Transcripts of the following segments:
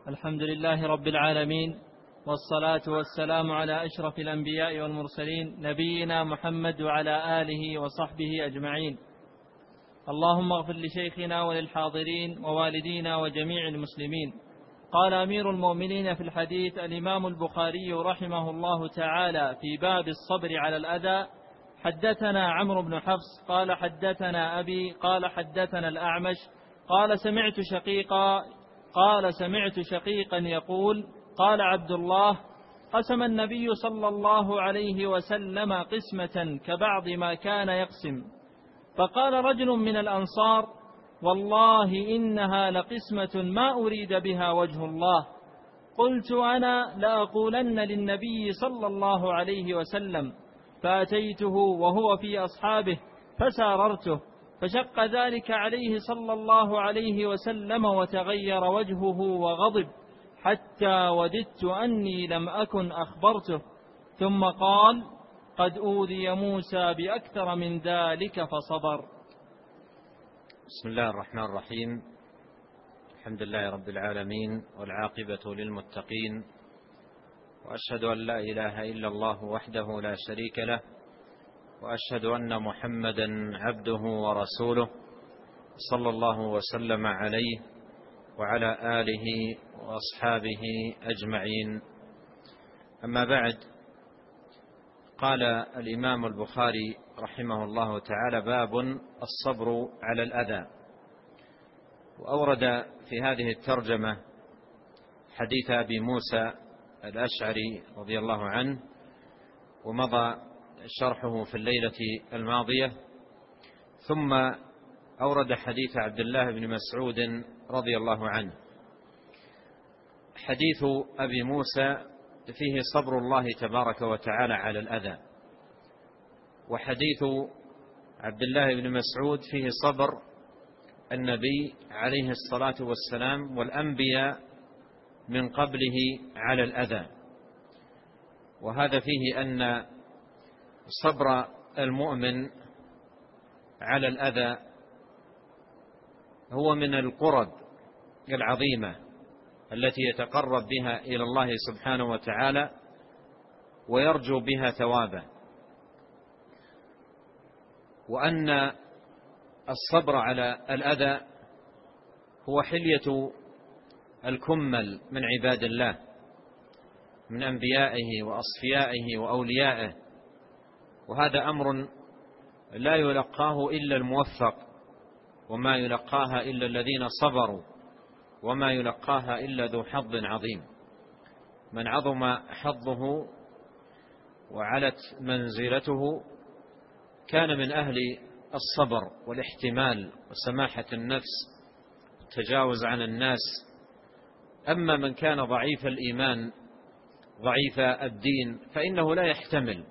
الحمد لله رب العالمين، والصلاة والسلام على أشرف الأنبياء والمرسلين نبينا محمد وعلى آله وصحبه أجمعين. اللهم اغفر لشيخنا وللحاضرين ووالدينا وجميع المسلمين. قال أمير المؤمنين في الحديث الإمام البخاري رحمه الله تعالى في باب الصبر على الأذى: حدثنا عمرو بن حفص قال حدثنا أبي قال حدثنا الأعمش قال سمعت شقيقا يقول: قال عبد الله: قسم النبي صلى الله عليه وسلم قسمة كبعض ما كان يقسم، فقال رجل من الأنصار: والله إنها لقسمة ما أريد بها وجه الله. قلت أنا لأقولن للنبي صلى الله عليه وسلم، فأتيته وهو في أصحابه فساررته، فشق ذلك عليه صلى الله عليه وسلم وتغير وجهه وغضب، حتى وددت أني لم أكن أخبرته، ثم قال: قد أوذي موسى بأكثر من ذلك فصبر. بسم الله الرحمن الرحيم. الحمد لله رب العالمين، والعاقبة للمتقين، وأشهد أن لا إله إلا الله وحده لا شريك له، وأشهد أن محمدا عبده ورسوله، صلى الله وسلم عليه وعلى آله وأصحابه أجمعين. أما بعد، قال الإمام البخاري رحمه الله تعالى: باب الصبر على الأذى. وأورد في هذه الترجمة حديث أبي موسى الأشعري رضي الله عنه، ومضى شرحه في الليلة الماضية، ثم أورد حديث عبد الله بن مسعود رضي الله عنه. حديث أبي موسى فيه صبر الله تبارك وتعالى على الأذى، وحديث عبد الله بن مسعود فيه صبر النبي عليه الصلاة والسلام والأنبياء من قبله على الأذى. وهذا فيه أن صبر المؤمن على الأذى هو من القرب العظيمة التي يتقرب بها إلى الله سبحانه وتعالى ويرجو بها ثوابه، وأن الصبر على الأذى هو حلية الكمل من عباد الله، من أنبيائه وأصفيائه وأوليائه، وهذا أمر لا يلقاه إلا الموفق، وما يلقاها إلا الذين صبروا، وما يلقاها إلا ذو حظ عظيم. من عظم حظه وعلت منزلته كان من أهل الصبر والاحتمال وسماحة النفس والتجاوز عن الناس. أما من كان ضعيف الإيمان ضعيف الدين فإنه لا يحتمل.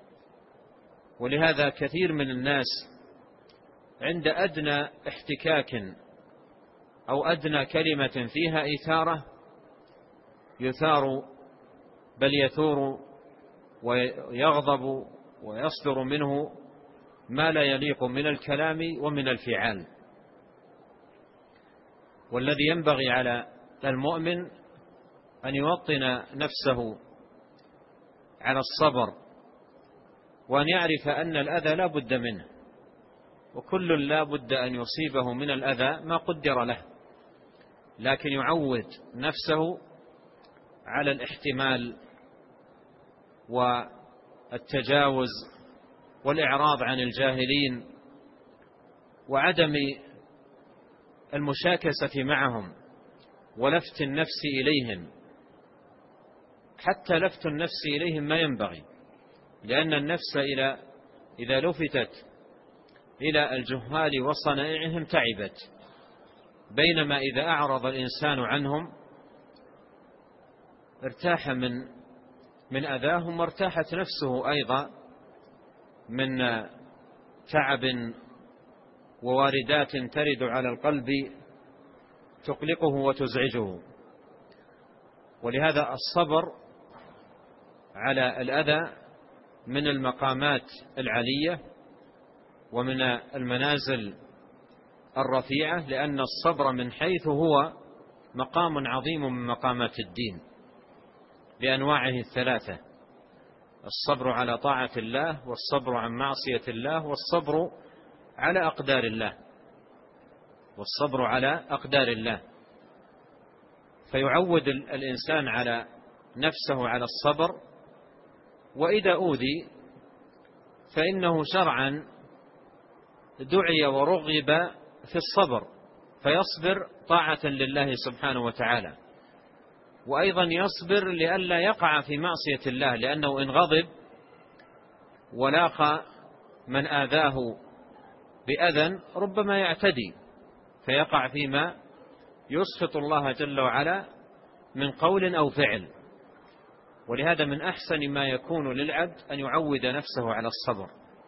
ولهذا كثير من الناس عند أدنى احتكاك أو أدنى كلمة فيها إثارة يثار، بل يثور ويغضب ويصدر منه ما لا يليق من الكلام ومن الفعال. والذي ينبغي على المؤمن أن يوطن نفسه على الصبر، وأن يعرف أن الأذى لا بد منه، وكل لا بد أن يصيبه من الأذى ما قدر له، لكن يعود نفسه على الاحتمال والتجاوز والإعراض عن الجاهلين وعدم المشاكسة معهم ولفت النفس إليهم. حتى لفت النفس إليهم ما ينبغي، لأن النفس إذا لفتت إلى الجهال وصنائعهم تعبت، بينما إذا أعرض الإنسان عنهم ارتاح من أذاهم، وارتاحت نفسه أيضا من تعب وواردات ترد على القلب تقلقه وتزعجه. ولهذا الصبر على الأذى من المقامات العلية ومن المنازل الرفيعة، لأن الصبر من حيث هو مقام عظيم من مقامات الدين بأنواعه الثلاثة: الصبر على طاعة الله، والصبر عن معصية الله، والصبر على أقدار الله، والصبر على أقدار الله. فيعود الإنسان على نفسه على الصبر، وإذا أوذي فإنه شرعا دعي ورغب في الصبر، فيصبر طاعة لله سبحانه وتعالى، وأيضا يصبر لئلا يقع في معصية الله، لأنه إن غضب ولاقى من آذاه بأذى ربما يعتدي فيقع فيما يسخط الله جل وعلا من قول أو فعل. ولهذا من أحسن ما يكون للعبد أن يعود نفسه على الصبر،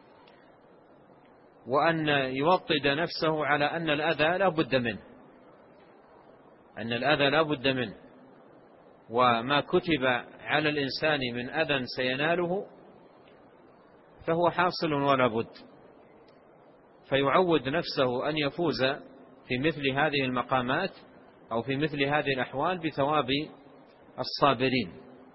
وأن يوطد نفسه على أن الأذى لا بد منه، أن الأذى لا بد منه، وما كتب على الإنسان من أذى سيناله فهو حاصل ولا بد. فيعود نفسه أن يفوز في مثل هذه المقامات أو في مثل هذه الأحوال بثواب الصابرين.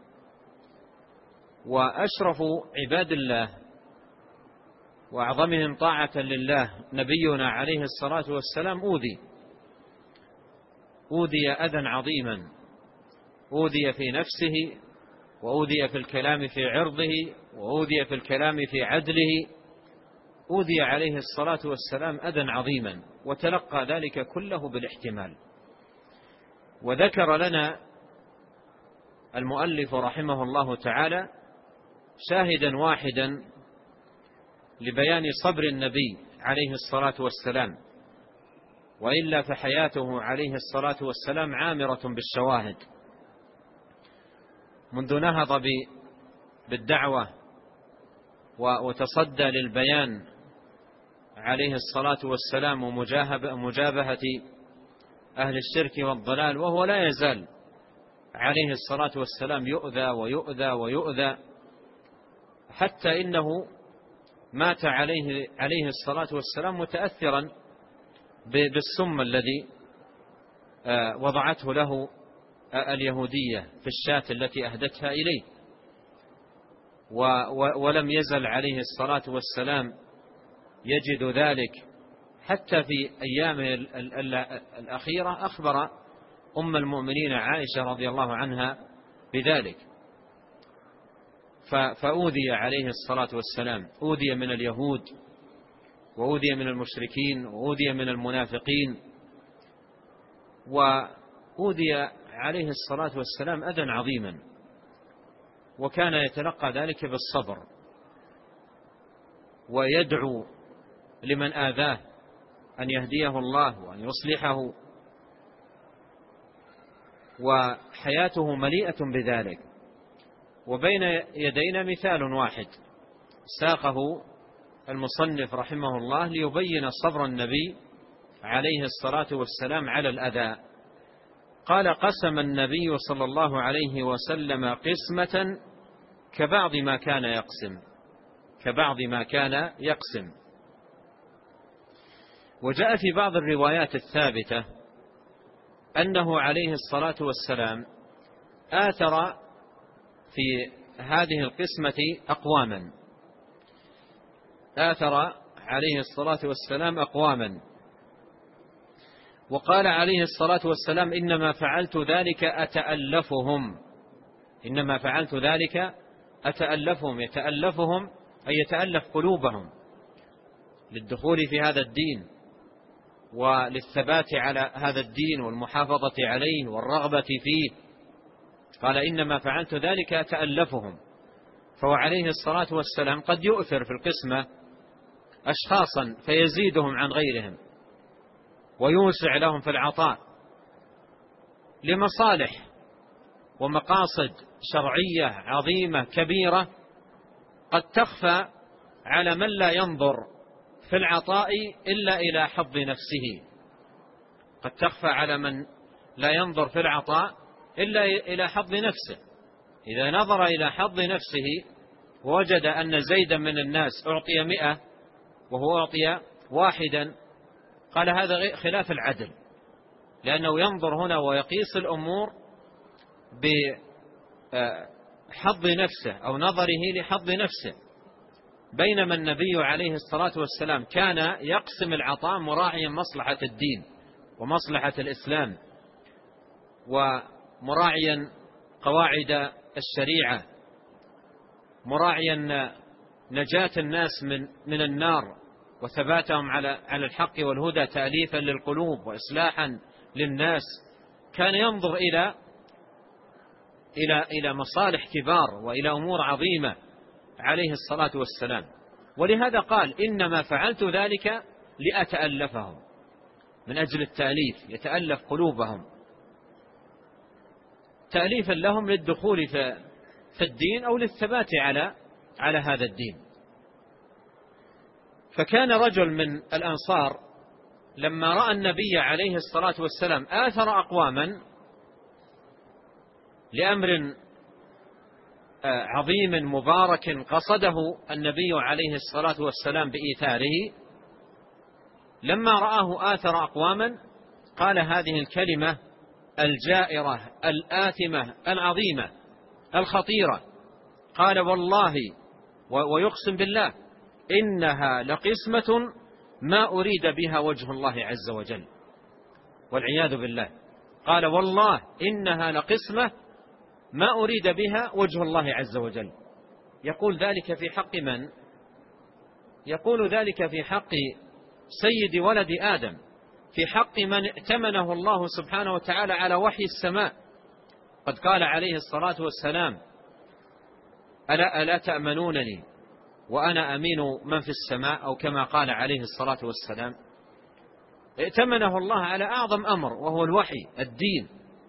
وأشرف عباد الله وأعظمهم طاعة لله نبينا عليه الصلاة والسلام أوذي أذى عظيما، أوذي في نفسه، وأوذي في الكلام في عرضه، وأوذي في الكلام في عدله، أوذي عليه الصلاة والسلام أذى عظيما، وتلقى ذلك كله بالاحتمال. وذكر لنا المؤلف رحمه الله تعالى شاهدا واحدا لبيان صبر النبي عليه الصلاة والسلام، وإلا فحياته عليه الصلاة والسلام عامرة بالشواهد. منذ نهض بالدعوة وتصدى للبيان عليه الصلاة والسلام ومجابهة أهل الشرك والضلال، وهو لا يزال عليه الصلاة والسلام يؤذى ويؤذى ويؤذى، حتى إنه مات عليه الصلاة والسلام متأثرا بالسم الذي وضعته له اليهودية في الشاة التي أهدتها إليه. ولم يزل عليه الصلاة والسلام يجد ذلك حتى في أيامه الأخيرة. أخبر أم المؤمنين عائشة رضي الله عنها بذلك. فأوذي عليه الصلاة والسلام، أوذي من اليهود، وأوذي من المشركين، وأوذي من المنافقين، وأوذي عليه الصلاة والسلام أذى عظيما، وكان يتلقى ذلك بالصبر، ويدعو لمن آذاه أن يهديه الله وأن يصلحه، وحياته مليئة بذلك. وبين يدينا مثال واحد ساقه المصنف رحمه الله ليبين صبر النبي عليه الصلاة والسلام على الأذى. قال: قسم النبي صلى الله عليه وسلم قسمة كبعض ما كان يقسم، كبعض ما كان يقسم. وجاء في بعض الروايات الثابتة أنه عليه الصلاة والسلام آثر في هذه القسمة أقواما، آثر عليه الصلاة والسلام أقواما، وقال عليه الصلاة والسلام: إنما فعلت ذلك أتألفهم، إنما فعلت ذلك أتألفهم، يتألفهم أي يتألف قلوبهم للدخول في هذا الدين وللثبات على هذا الدين والمحافظة عليه والرغبة فيه. قال: إنما فعلت ذلك أتألفهم. فهو عليه الصلاة والسلام قد يؤثر في القسمة أشخاصا فيزيدهم عن غيرهم ويوسع لهم في العطاء لمصالح ومقاصد شرعية عظيمة كبيرة قد تخفى على من لا ينظر في العطاء إلا إلى حظ نفسه، قد تخفى على من لا ينظر في العطاء إلا إلى حظ نفسه. إذا نظر إلى حظ نفسه ووجد أن زيدا من الناس أعطي 100 وهو أعطي 1، قال: هذا خلاف العدل، لأنه ينظر هنا ويقيس الأمور بحظ نفسه أو نظره لحظ نفسه، بينما النبي عليه الصلاة والسلام كان يقسم العطاء مراعيا مصلحة الدين ومصلحة الإسلام، ومراعيا قواعد الشريعة، مراعيا نجاة الناس من النار وثباتهم على الحق والهدى، تأليفا للقلوب وإصلاحا للناس. كان ينظر إلى مصالح كبار وإلى أمور عظيمة عليه الصلاة والسلام. ولهذا قال: إنما فعلت ذلك لأتألفهم، من أجل التأليف، يتألف قلوبهم تأليفا لهم للدخول في الدين أو للثبات على هذا الدين. فكان رجل من الأنصار لما رأى النبي عليه الصلاة والسلام آثر أقواما لأمر عظيم مبارك قصده النبي عليه الصلاة والسلام بإيثاره، لما رآه آثر أقواما قال هذه الكلمة الجائرة الآثمة العظيمة الخطيرة، قال: والله، ويقسم بالله، إنها لقسمة ما أريد بها وجه الله عز وجل، والعياذ بالله. قال: والله إنها لقسمة ما أريد بها وجه الله عز وجل. يقول ذلك في حق من؟ يقول ذلك في حق سيد ولد آدم، في حق من ائتمنه الله سبحانه وتعالى على وحي السماء. قد قال عليه الصلاة والسلام: ألا تأمنونني وأنا أمين من في السماء، أو كما قال عليه الصلاة والسلام. ائتمنه الله على أعظم أمر وهو الوحي، الدين،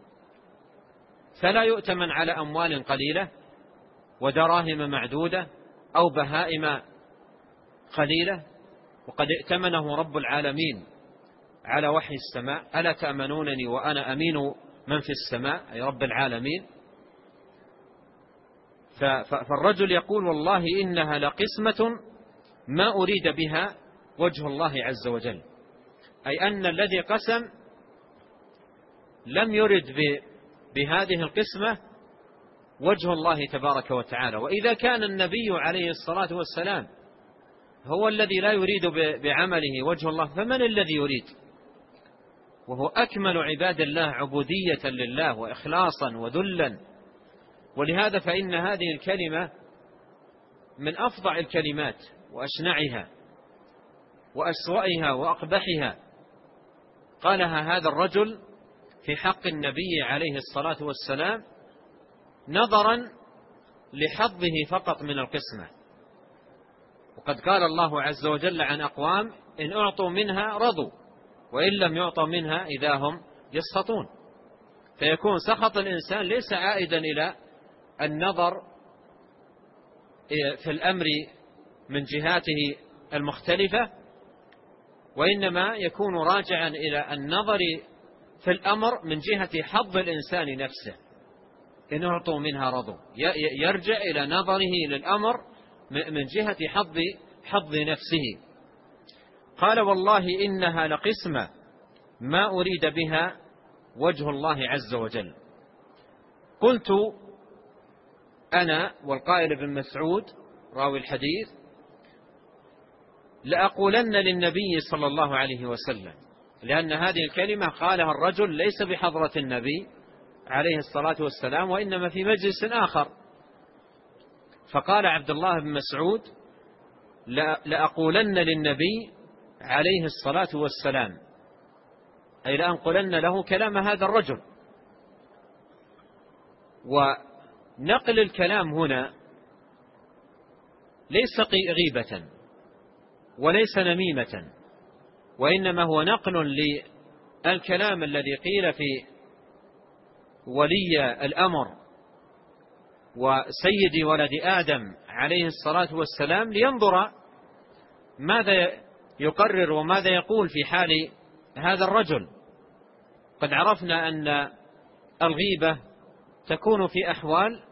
فلا يؤتمن على أموال قليلة ودراهم معدودة أو بهائم قليلة، وقد ائتمنه رب العالمين على وحي السماء: ألا تأمنونني وأنا أمين من في السماء، أي رب العالمين. فالرجل يقول: والله إنها لقسمة ما أريد بها وجه الله عز وجل، أي أن الذي قسم لم يرد بهذه القسمة وجه الله تبارك وتعالى. وإذا كان النبي عليه الصلاة والسلام هو الذي لا يريد بعمله وجه الله، فمن الذي يريد؟ وهو أكمل عباد الله عبودية لله وإخلاصا وذلا. ولهذا فإن هذه الكلمة من أفظع الكلمات وأشنعها وأسوأها وأقبحها قالها هذا الرجل في حق النبي عليه الصلاة والسلام، نظرا لحظه فقط من القسمة. وقد قال الله عز وجل عن أقوام: إن أعطوا منها رضوا وإن لم يعطوا منها إذا هم يسخطون. فيكون سخط الإنسان ليس عائدا إلى النظر في الأمر من جهاته المختلفة، وإنما يكون راجعا إلى النظر في الأمر من جهة حظ الإنسان نفسه. إن أعطوا منها رضوا، يرجع إلى نظره للأمر من جهة حظ نفسه. قال: والله إنها لقسمة ما أريد بها وجه الله عز وجل. قلت أنا، والقائل ابن مسعود راوي الحديث، لأقولن للنبي صلى الله عليه وسلم، لأن هذه الكلمة قالها الرجل ليس بحضرة النبي عليه الصلاة والسلام، وإنما في مجلس آخر. فقال عبد الله بن مسعود: لأقولن للنبي عليه الصلاة والسلام، أي لأنقلن له كلام هذا الرجل. ونقل الكلام هنا ليس غيبة وليس نميمة، وإنما هو نقل للكلام الذي قيل في ولي الأمر وسيد ولد آدم عليه الصلاة والسلام، لينظر ماذا يقرر وماذا يقول في حال هذا الرجل. قد عرفنا أن الغيبة تكون في أحوال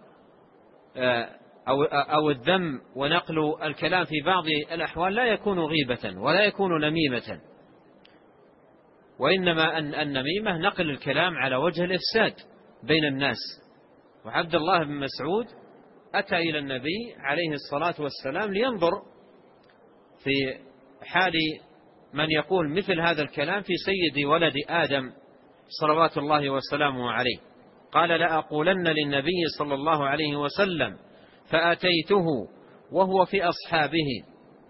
أو الذم ونقل الكلام في بعض الأحوال لا يكون غيبة ولا يكون نميمة. وإنما النميمة نقل الكلام على وجه الإفساد بين الناس. وعبد الله بن مسعود أتى إلى النبي عليه الصلاة والسلام لينظر في حال من يقول مثل هذا الكلام في سيد ولد آدم صلوات الله وسلامه عليه. قال: لأقولن للنبي صلى الله عليه وسلم فأتيته وهو في أصحابه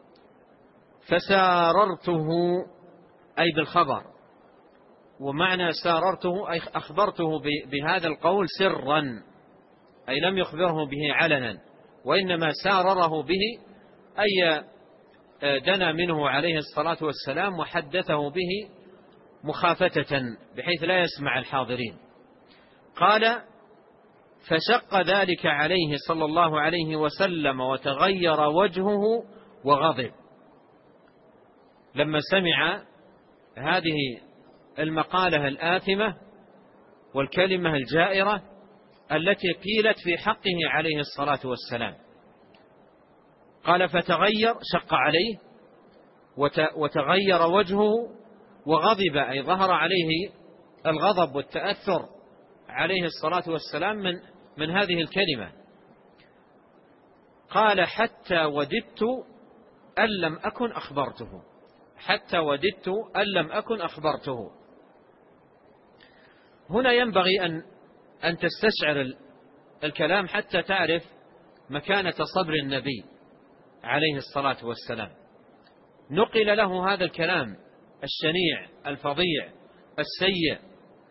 فساررته، أي بالخبر. ومعنى ساررته أي أخبرته بهذا القول سرا، أي لم يخبره به علنا، وإنما سارره به أي دنا منه عليه الصلاة والسلام وحدثه به مخافتة بحيث لا يسمع الحاضرين. قال: فشق ذلك عليه صلى الله عليه وسلم وتغير وجهه وغضب. لما سمع هذه المقالة الآثمة والكلمة الجائرة التي قيلت في حقه عليه الصلاة والسلام، قال: فتغير، شق عليه وتغير وجهه وغضب، أي ظهر عليه الغضب والتأثر عليه الصلاة والسلام من هذه الكلمة. قال: حتى وددت أن لم أكن أخبرته، حتى وددت أن لم أكن أخبرته. هنا ينبغي أن تستشعر الكلام حتى تعرف مكانة صبر النبي عليه الصلاة والسلام. نقل له هذا الكلام الشنيع الفظيع السيء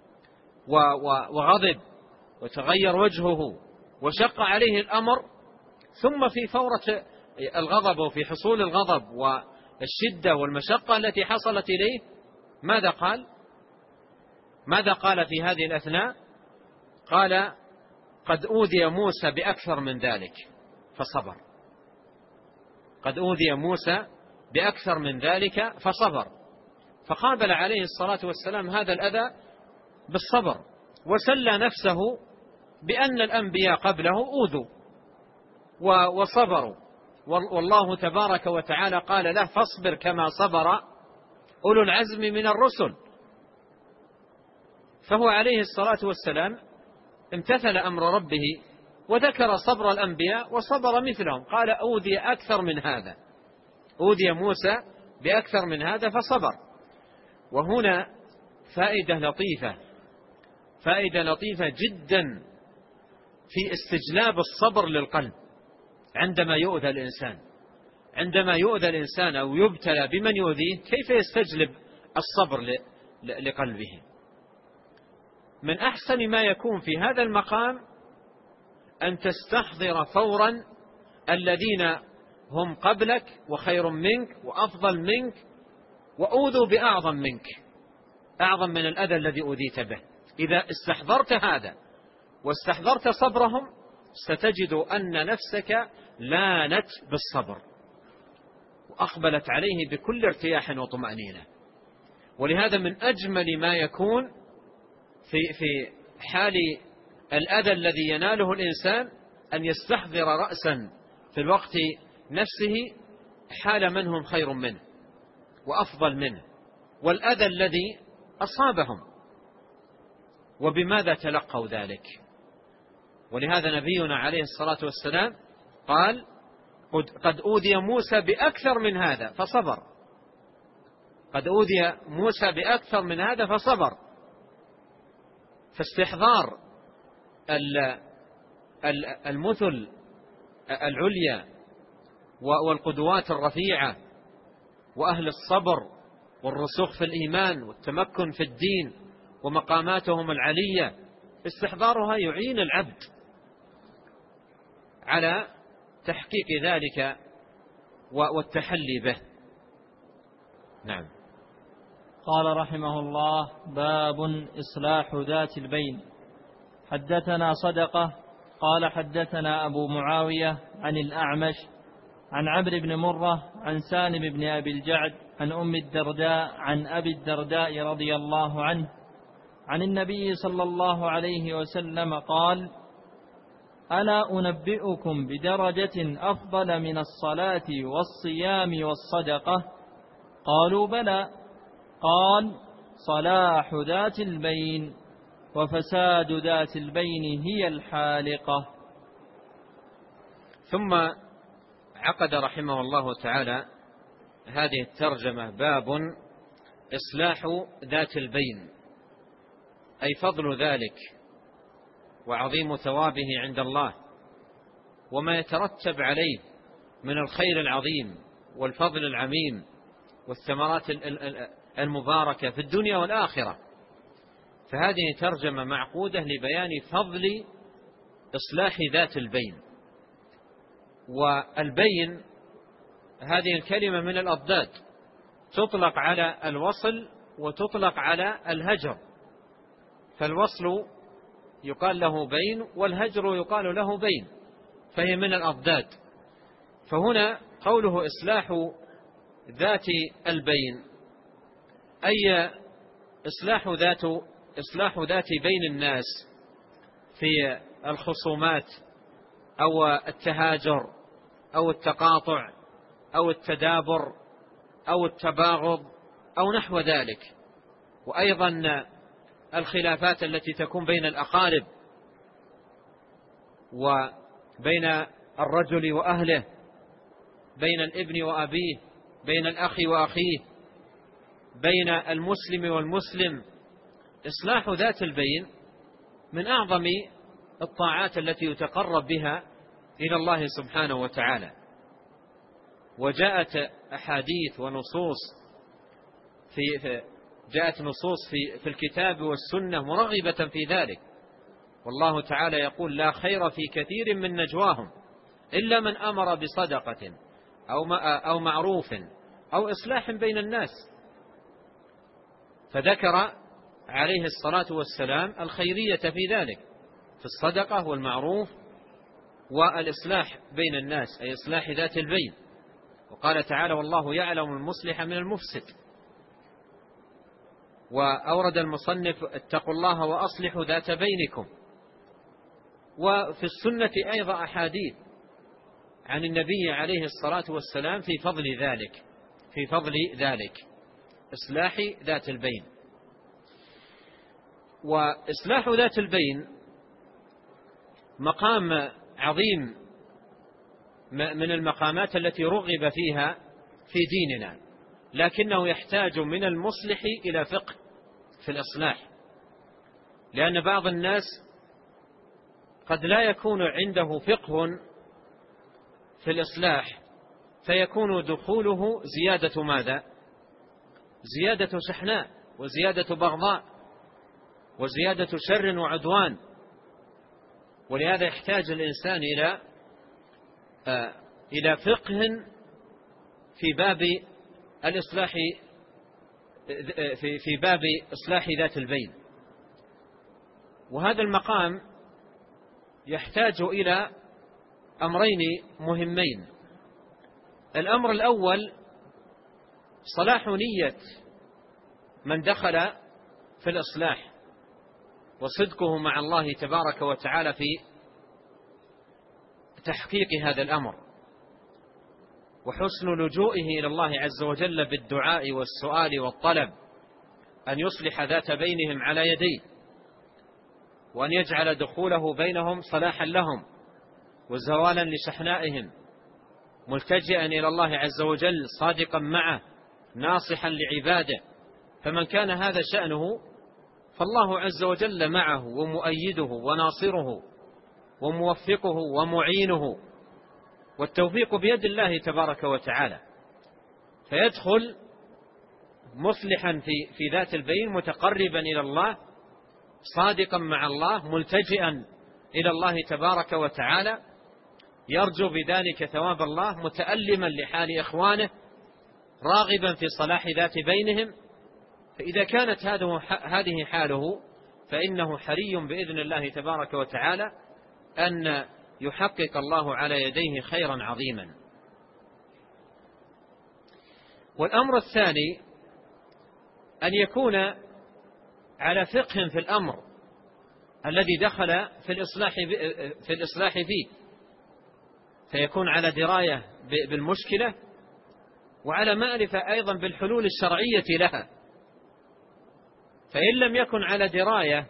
وغضب وتغير وجهه وشق عليه الأمر، ثم في فورة الغضب وفي حصول الغضب والشدة والمشقة التي حصلت إليه ماذا قال؟ ماذا قال في هذه الأثناء؟ قال: قد أوذي موسى بأكثر من ذلك فصبر. قد أوذي موسى بأكثر من ذلك فصبر. فقابل عليه الصلاة والسلام هذا الأذى بالصبر، وسلى نفسه بأن الأنبياء قبله أوذوا وصبروا، والله تبارك وتعالى قال له: فاصبر كما صبر أولو العزم من الرسل. فهو عليه الصلاة والسلام امتثل أمر ربه وذكر صبر الأنبياء وصبر مثلهم. قال: أوذي أكثر من هذا، أوذي موسى بأكثر من هذا فصبر. وهنا فائدة لطيفة جدا في استجلاب الصبر للقلب عندما يؤذى الإنسان. عندما يؤذى الإنسان أو يبتلى بمن يؤذيه، كيف يستجلب الصبر لقلبه؟ من أحسن ما يكون في هذا المقام أن تستحضر فورا الذين هم قبلك وخير منك وأفضل منك وأوذوا بأعظم منك، أعظم من الأذى الذي أوذيت به. إذا استحضرت هذا واستحضرت صبرهم ستجد أن نفسك لانت بالصبر وأقبلت عليه بكل ارتياح وطمأنينة. ولهذا من أجمل ما يكون في حال الأذى الذي يناله الإنسان أن يستحضر رأسا في الوقت نفسه حال من هم خير منه وأفضل منه والأذى الذي أصابهم وبماذا تلقوا ذلك. ولهذا نبينا عليه الصلاة والسلام قال: قد أوذي موسى بأكثر من هذا فصبر. قد أوذي موسى بأكثر من هذا فصبر. فاستحضار المثل العليا والقدوات الرفيعة وأهل الصبر والرسوخ في الإيمان والتمكن في الدين ومقاماتهم العلية، استحضارها يعين العبد على تحقيق ذلك والتحلي به. نعم. قال رحمه الله: باب إصلاح ذات البين. حدثنا صدقة قال حدثنا أبو معاوية عن الأعمش عن عمرو بن مرة عن سالم بن أبي الجعد عن أم الدرداء عن أبي الدرداء رضي الله عنه عن النبي صلى الله عليه وسلم قال: ألا أنبئكم بدرجة أفضل من الصلاة والصيام والصدقة؟ قالوا: بلى. قال: صلاح ذات البين، وفساد ذات البين هي الحالقة. ثم عقد رحمه الله تعالى هذه الترجمة: باب إصلاح ذات البين، أي فضل ذلك وعظيم ثوابه عند الله، وما يترتب عليه من الخير العظيم والفضل العميم والثمرات المباركة في الدنيا والآخرة. فهذه ترجمة معقودة لبيان فضل إصلاح ذات البين. والبين هذه الكلمة من الأضداد، تطلق على الوصل وتطلق على الهجر، فالوصل يقال له بين والهجر يقال له بين، فهي من الأضداد. فهنا قوله إصلاح ذات البين، أي إصلاح ذات بين الناس في الخصومات أو التهاجر أو التقاطع أو التدابر أو التباغض أو نحو ذلك، وأيضا الخلافات التي تكون بين الأقارب وبين الرجل وأهله، بين الابن وأبيه، بين الأخ وأخيه، بين المسلم والمسلم. إصلاح ذات البين من أعظم الطاعات التي يتقرب بها إلى الله سبحانه وتعالى، وجاءت أحاديث ونصوص جاءت نصوص في الكتاب والسنة مرغبة في ذلك. والله تعالى يقول: لا خير في كثير من نجواهم إلا من أمر بصدقة أو معروف أو إصلاح بين الناس. فذكر عليه الصلاة والسلام الخيرية في ذلك، في الصدقة والمعروف والإصلاح بين الناس، أي إصلاح ذات البين. وقال تعالى: والله يعلم المصلح من المفسد. وأورد المصنف: اتقوا الله وأصلحوا ذات بينكم. وفي السنة أيضا أحاديث عن النبي عليه الصلاة والسلام في فضل ذلك إصلاح ذات البين. وإصلاح ذات البين مقام عظيم من المقامات التي رغب فيها في ديننا، لكنه يحتاج من المصلح إلى فقه في الإصلاح، لأن بعض الناس قد لا يكون عنده فقه في الإصلاح، فيكون دخوله زيادة ماذا؟ زيادة شحناء وزيادة بغضاء وزيادة شر وعدوان. ولهذا يحتاج الإنسان إلى فقه في باب الإصلاح، في باب إصلاح ذات البين. وهذا المقام يحتاج إلى أمرين مهمين. الأمر الأول صلاح نية من دخل في الإصلاح، وصدقه مع الله تبارك وتعالى في تحقيق هذا الأمر، وحسن لجوئه إلى الله عز وجل بالدعاء والسؤال والطلب أن يصلح ذات بينهم على يديه، وأن يجعل دخوله بينهم صلاحا لهم وزوالا لشحنائهم، ملتجئا إلى الله عز وجل صادقا معه ناصحا لعباده. فمن كان هذا شأنه فالله عز وجل معه ومؤيده وناصره وموفقه ومعينه، والتوفيق بيد الله تبارك وتعالى. فيدخل مصلحا في ذات البين، متقربا إلى الله، صادقا مع الله، ملتجئا إلى الله تبارك وتعالى، يرجو بذلك ثواب الله، متألما لحال إخوانه، راغبا في صلاح ذات بينهم. فإذا كانت هذه حاله فإنه حري بإذن الله تبارك وتعالى أن يحقق الله على يديه خيرا عظيما. والأمر الثاني أن يكون على فقه في الأمر الذي دخل في الإصلاح فيه، فيكون على دراية بالمشكلة وعلى معرفة أيضا بالحلول الشرعية لها. فإن لم يكن على دراية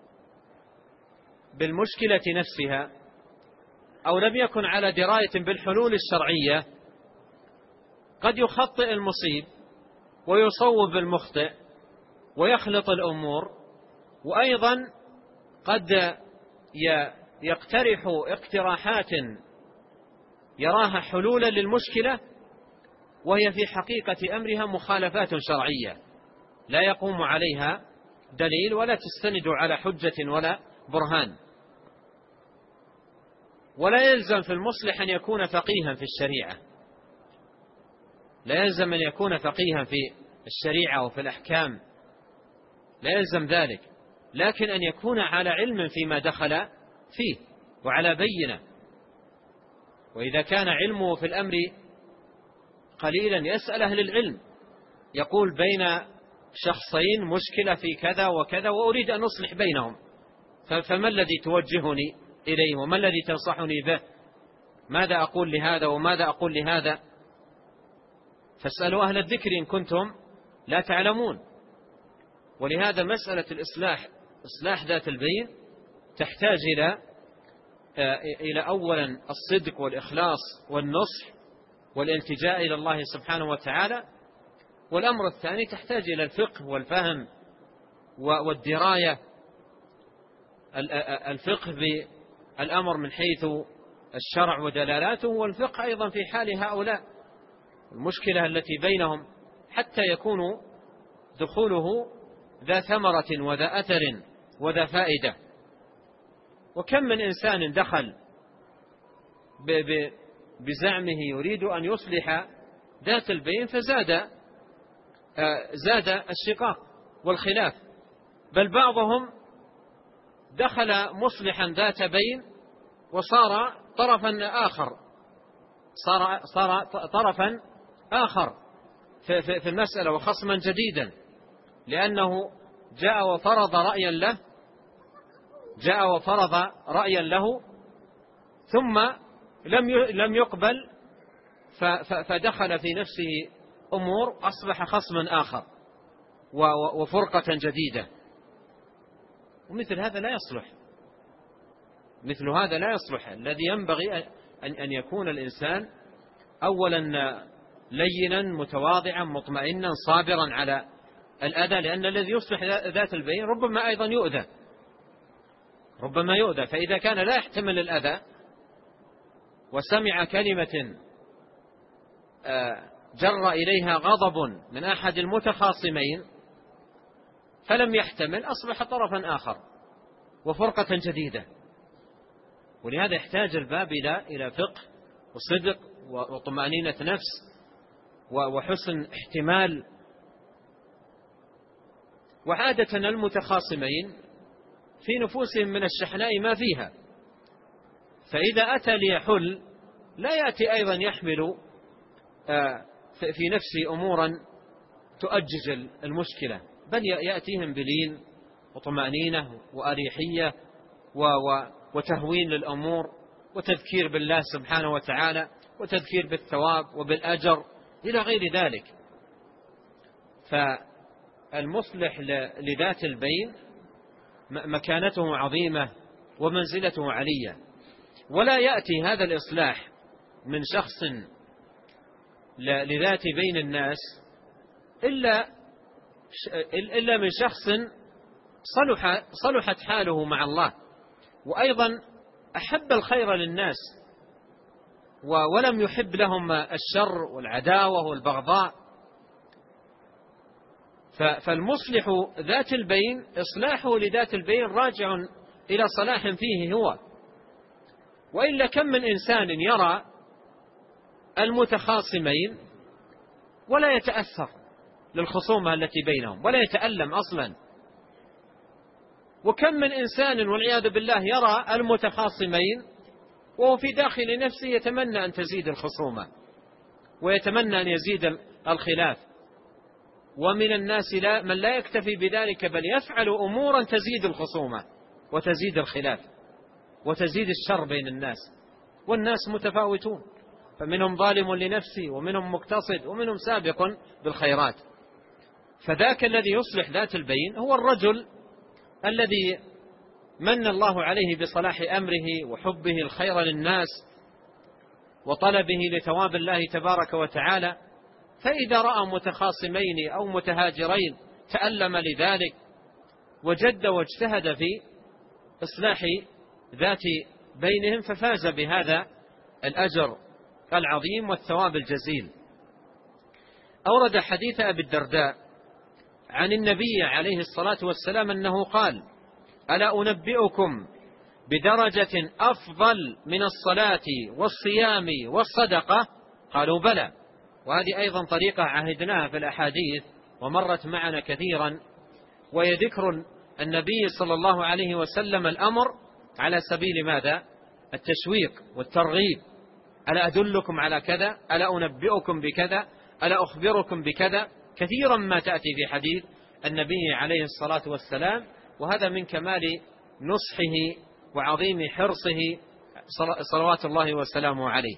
بالمشكلة نفسها أو لم يكن على دراية بالحلول الشرعية قد يخطئ المصيب ويصوب المخطئ ويخلط الأمور، وأيضا قد يقترح اقتراحات يراها حلولا للمشكلة وهي في حقيقة أمرها مخالفات شرعية لا يقوم عليها دليل ولا تستند على حجة ولا برهان. ولا يلزم في المصلح أن يكون فقيها في الشريعة، لا يلزم أن يكون فقيها في الشريعة وفي الأحكام، لا يلزم ذلك، لكن أن يكون على علم فيما دخل فيه وعلى بينة. وإذا كان علمه في الأمر قليلا يسأل أهل العلم، يقول بين شخصين مشكلة في كذا وكذا وأريد أن أصلح بينهم، فما الذي توجهني إليه وما الذي تنصحني به؟ ماذا أقول لهذا وماذا أقول لهذا؟ فاسألوا أهل الذكر إن كنتم لا تعلمون. ولهذا مسألة إصلاح ذات البين تحتاج إلى أولا الصدق والإخلاص والنصح والالتجاء إلى الله سبحانه وتعالى، والأمر الثاني تحتاج إلى الفقه والفهم والدراية، الفقه بالأمر من حيث الشرع ودلالاته، والفقه أيضا في حال هؤلاء المشكلة التي بينهم حتى يكون دخوله ذا ثمرة وذا أثر وذا فائدة. وكم من إنسان دخل بزعمه يريد أن يصلح ذات البين فزاد الشقاق والخلاف، بل بعضهم دخل مصلحا ذات بين وصار طرفا آخر في المسألة وخصما جديدا، لأنه جاء وفرض رأيا له ثم لم يقبل، فدخل في نفسه أمور أصبح خصما آخر وفرقة جديدة. ومثل هذا لا يصلح. الذي ينبغي أن يكون الإنسان أولا لينا متواضعا مطمئنا صابرا على الأذى، لأن الذي يصلح ذات البين ربما أيضا يؤذى. فإذا كان لا يحتمل الأذى وسمع كلمة جر إليها غضب من أحد المتخاصمين فلم يحتمل، أصبح طرفا آخر وفرقة جديدة. ولهذا يحتاج الباب إلى فقه وصدق وطمأنينة نفس وحسن احتمال. وعادة المتخاصمين في نفوسهم من الشحناء ما فيها، فإذا أتى ليحل لا يأتي أيضا يحمل في نفسه أمورا تؤجج المشكلة، بل يأتيهم بلين وطمأنينة وأريحية وتهوين للأمور وتذكير بالله سبحانه وتعالى وتذكير بالثواب وبالأجر إلى غير ذلك. فالمصلح لذات البين مكانته عظيمة ومنزلته علية، ولا يأتي هذا الإصلاح من شخص لذات بين الناس إلا من شخص صلحت حاله مع الله، وأيضا أحب الخير للناس ولم يحب لهم الشر والعداوة والبغضاء. فالمصلح ذات البين إصلاحه لذات البين راجع إلى صلاح فيه هو. وإلا كم من إنسان يرى المتخاصمين ولا يتأثر للخصومة التي بينهم ولا يتألم أصلا، وكم من إنسان والعياذ بالله يرى المتخاصمين وهو في داخل نفسه يتمنى أن تزيد الخصومة ويتمنى أن يزيد الخلاف. ومن الناس من لا يكتفي بذلك بل يفعل أمورا تزيد الخصومة وتزيد الخلاف وتزيد الشر بين الناس. والناس متفاوتون، فمنهم ظالم لنفسه ومنهم مقتصد ومنهم سابق بالخيرات. فذاك الذي يصلح ذات البين هو الرجل الذي من الله عليه بصلاح أمره وحبه الخير للناس وطلبه لثواب الله تبارك وتعالى. فإذا رأى متخاصمين أو متهاجرين تألم لذلك وجد واجتهد في إصلاح ذات بينهم ففاز بهذا الأجر العظيم والثواب الجزيل. أورد حديث أبي الدرداء عن النبي عليه الصلاة والسلام أنه قال: ألا أنبئكم بدرجة أفضل من الصلاة والصيام والصدقة؟ قالوا بلى. وهذه أيضا طريقة عهدناها في الأحاديث ومرت معنا كثيرا، وهي ذكر النبي صلى الله عليه وسلم الأمر على سبيل ماذا؟ التشويق والترغيب. ألا أدلكم على كذا؟ ألا أنبئكم بكذا؟ ألا أخبركم بكذا؟ كثيرا ما تأتي في حديث النبي عليه الصلاة والسلام، وهذا من كمال نصحه وعظيم حرصه صلوات الله وسلامه عليه.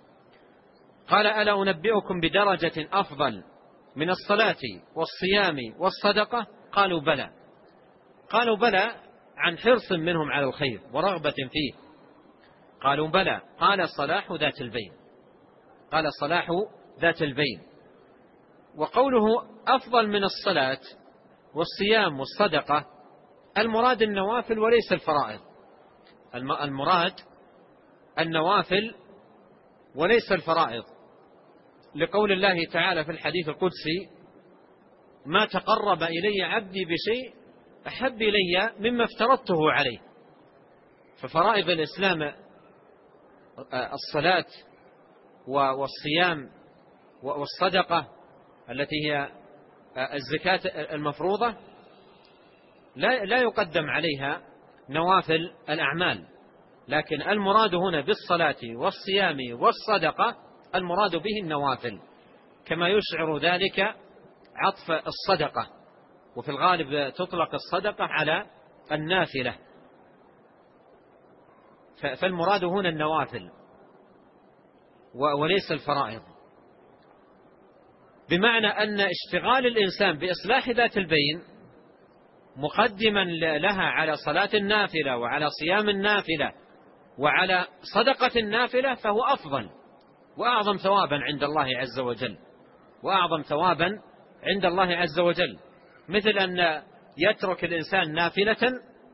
قال: ألا أنبئكم بدرجة أفضل من الصلاة والصيام والصدقة؟ قالوا بلى. قالوا بلى عن حرص منهم على الخير ورغبة فيه. قالوا بلى. قال: صلاح ذات البين. قال: صلاح ذات البين. وقوله أفضل من الصلاة والصيام والصدقة المراد النوافل وليس الفرائض. المراد النوافل وليس الفرائض، لقول الله تعالى في الحديث القدسي: ما تقرب إلي عبدي بشيء أحب إلي مما افترضته عليه. ففرائض الإسلام الصلاة والصيام والصدقة التي هي الزكاة المفروضة لا يقدم عليها نوافل الأعمال، لكن المراد هنا بالصلاة والصيام والصدقة المراد به النوافل، كما يشعر ذلك عطف الصدقة، وفي الغالب تطلق الصدقة على النافلة، فالمراد هنا النوافل وليس الفرائض، بمعنى أن اشتغال الإنسان بإصلاح ذات البين مقدما لها على صلاة النافلة وعلى صيام النافلة وعلى صدقة النافلة فهو أفضل وأعظم ثوابا عند الله عز وجل، وأعظم ثوابا عند الله عز وجل، مثل أن يترك الإنسان نافلة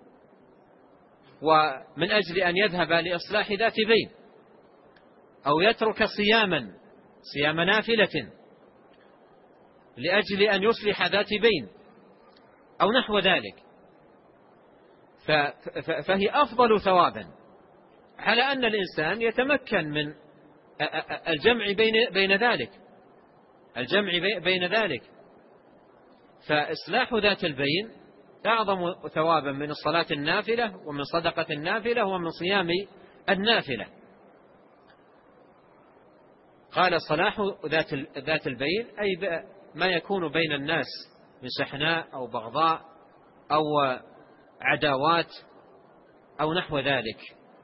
ومن أجل أن يذهب لإصلاح ذات بين، أو يترك صيام نافلة لأجل أن يصلح ذات بين أو نحو ذلك، فهي أفضل ثوابا على أن الإنسان يتمكن من الجمع بين ذلك. فإصلاح ذات البين أعظم ثوابا من الصلاة النافلة ومن صدقة النافلة ومن صيام النافلة. قال: صلاح ذات البين أي ما يكون بين الناس من شحناء أو بغضاء أو عداوات أو نحو ذلك.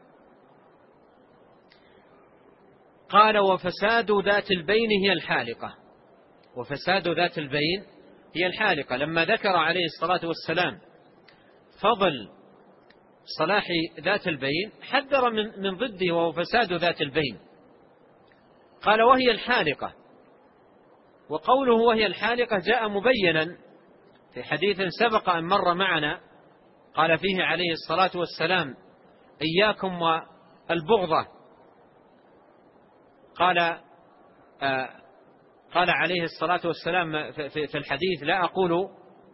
قال: وفساد ذات البين هي الحالقة. وفساد ذات البين هي الحالقة. لما ذكر عليه الصلاة والسلام فضل صلاح ذات البين حذر من ضده وهو فساد ذات البين. قال: وهي الحالقة. وقوله وهي الحالقة جاء مبينا في حديث سبق أن مر معنا، قال فيه عليه الصلاة والسلام: إياكم والبغضة. قال عليه الصلاة والسلام في الحديث: لا أقول،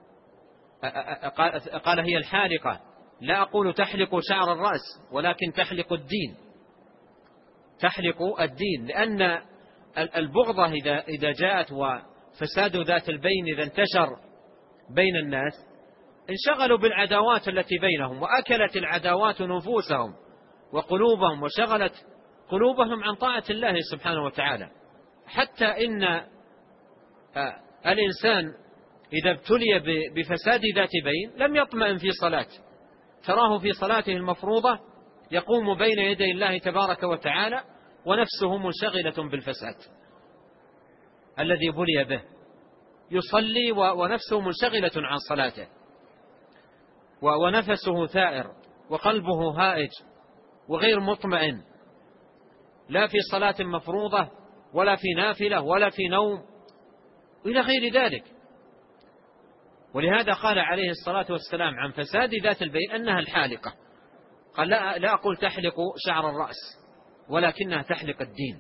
قال هي الحالقة، لا أقول تحلق شعر الرأس ولكن تحلق الدين. تحلق الدين، لأن البغضة إذا جاءت وفساد ذات البين إذا انتشر بين الناس انشغلوا بالعداوات التي بينهم، وأكلت العداوات نفوسهم وقلوبهم وشغلت قلوبهم عن طاعة الله سبحانه وتعالى، حتى إن الإنسان إذا ابتلي بفساد ذات بين لم يطمئن في صلاة، تراه في صلاته المفروضة يقوم بين يدي الله تبارك وتعالى ونفسه منشغلة بالفساد الذي بلي به. يصلي ونفسه منشغلة عن صلاته، ونفسه ثائر، وقلبه هائج وغير مطمئن، لا في صلاة مفروضة ولا في نافلة ولا في نوم إلى غير ذلك. ولهذا قال عليه الصلاة والسلام عن فساد ذات البين أنها الحالقة، قال لا أقول تحلق شعر الرأس ولكنها تحلق الدين.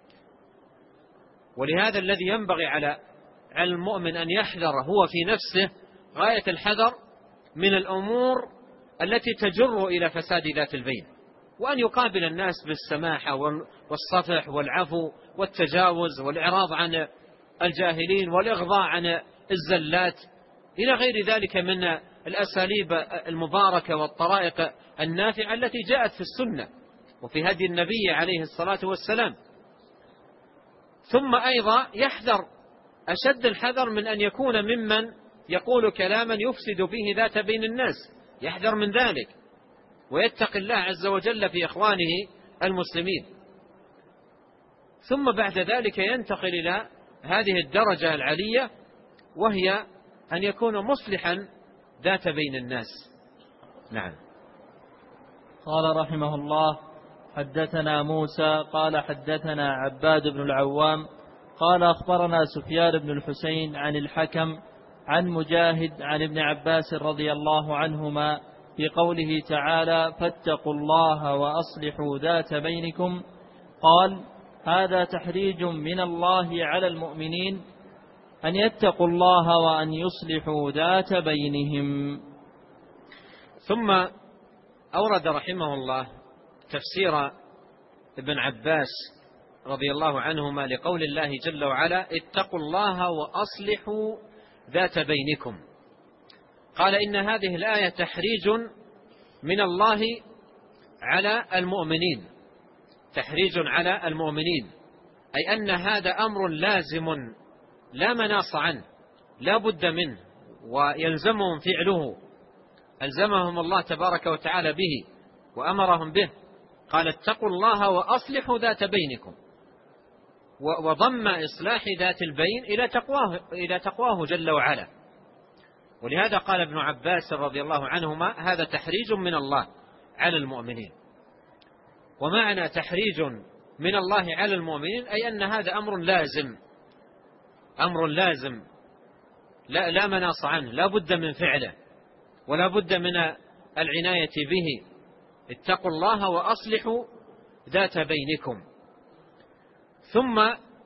ولهذا الذي ينبغي على المؤمن أن يحذر هو في نفسه غاية الحذر من الأمور التي تجر إلى فساد ذات البين، وأن يقابل الناس بالسماحة والصفح والعفو والتجاوز والإعراض عن الجاهلين والإغضاء عن الزلات إلى غير ذلك من الأساليب المباركة والطرائق النافعة التي جاءت في السنة وفي هدي النبي عليه الصلاة والسلام. ثم أيضا يحذر أشد الحذر من أن يكون ممن يقول كلاما يفسد به ذات بين الناس، يحذر من ذلك ويتقي الله عز وجل في إخوانه المسلمين. ثم بعد ذلك ينتقل إلى هذه الدرجة العلية، وهي أن يكون مصلحا ذات بين الناس. نعم. قال رحمه الله: حدثنا موسى قال حدثنا عباد بن العوام قال أخبرنا سفيان بن الحسين عن الحكم عن مجاهد عن ابن عباس رضي الله عنهما في قوله تعالى: فاتقوا الله وأصلحوا ذات بينكم، قال: هذا تحريج من الله على المؤمنين أن يتقوا الله وأن يصلحوا ذات بينهم. ثم أورد رحمه الله تفسير ابن عباس رضي الله عنهما لقول الله جل وعلا: اتقوا الله وأصلحوا ذات بينكم. قال: إن هذه الآية تحريج من الله على المؤمنين، تحريج على المؤمنين، أي أن هذا أمر لازم لا مناص عنه، لا بد منه، ويلزمهم فعله، ألزمهم الله تبارك وتعالى به وأمرهم به. قال: اتقوا الله وأصلحوا ذات بينكم، وضم إصلاح ذات البين إلى تقواه جل وعلا. ولهذا قال ابن عباس رضي الله عنهما: هذا تحريج من الله على المؤمنين. ومعنى تحريج من الله على المؤمنين أي أن هذا أمر لازم، أمر لازم لا مناص عنه، لا بد من فعله ولا بد من العناية به. اتقوا الله وأصلحوا ذات بينكم. ثم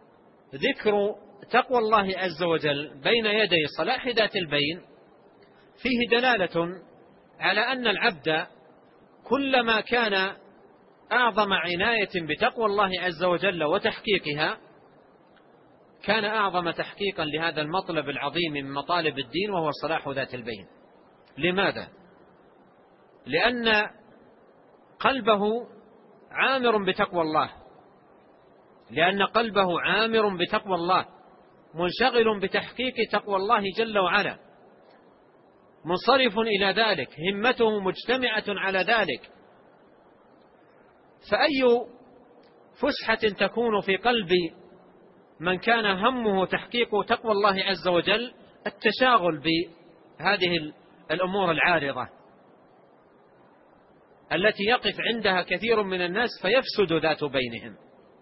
ذكر تقوى الله عز وجل بين يدي صلاح ذات البين فيه دلالة على أن العبد كلما كان أعظم عناية بتقوى الله عز وجل وتحقيقها كان أعظم تحقيقا لهذا المطلب العظيم من مطالب الدين، وهو صلاح ذات البين. لماذا؟ لأن قلبه عامر بتقوى الله، لأن قلبه عامر بتقوى الله، منشغل بتحقيق تقوى الله جل وعلا، منصرف إلى ذلك، همته مجتمعة على ذلك. فأي فسحة تكون في قلب من كان همه تحقيق تقوى الله عز وجل التشاغل بهذه الأمور العارضة التي يقف عندها كثير من الناس فيفسد ذات بينهم.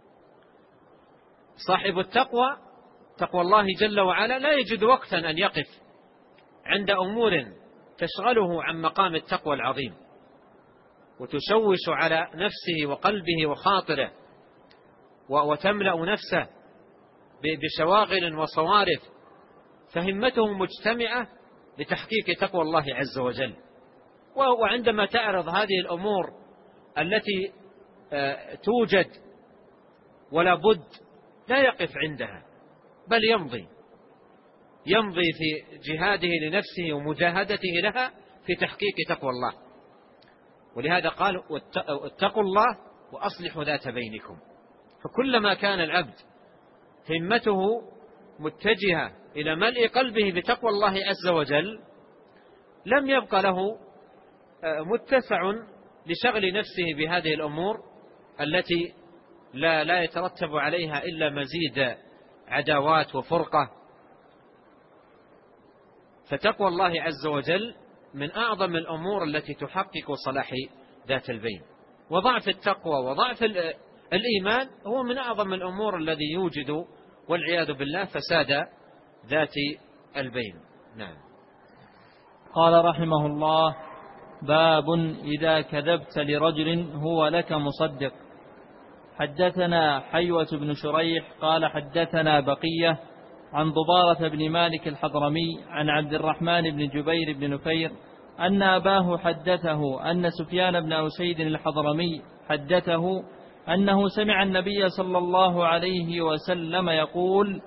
صاحب التقوى، تقوى الله جل وعلا، لا يجد وقتا أن يقف عند أمور تشغله عن مقام التقوى العظيم وتشوش على نفسه وقلبه وخاطره وتملأ نفسه بشواغل وصوارف، فهمته مجتمعة لتحقيق تقوى الله عز وجل. وعندما تعرض هذه الأمور التي توجد ولا بد لا يقف عندها، بل يمضي في جهاده لنفسه ومجاهدته لها في تحقيق تقوى الله. ولهذا قال: اتقوا الله وأصلحوا ذات بينكم. فكلما كان العبد همته متجهة إلى ملء قلبه بتقوى الله عز وجل لم يبقى له متسع لشغل نفسه بهذه الأمور التي لا يترتب عليها إلا مزيد عداوات وفرقة فتقوى الله عز وجل من أعظم الأمور التي تحقق صلاح ذات البين، وضعف التقوى وضعف الإيمان هو من أعظم الأمور الذي يوجد والعياذ بالله فساد ذات البين. نعم. قال رحمه الله: باب إذا كذبت لرجل هو لك مصدق. حدثنا حيوة بن شريح قال حدثنا بقية عن ضبارة بن مالك الحضرمي عن عبد الرحمن بن جبير بن نفير أن أباه حدثه أن سفيان بن أسيد الحضرمي حدثه أنه سمع النبي صلى الله عليه وسلم يقول: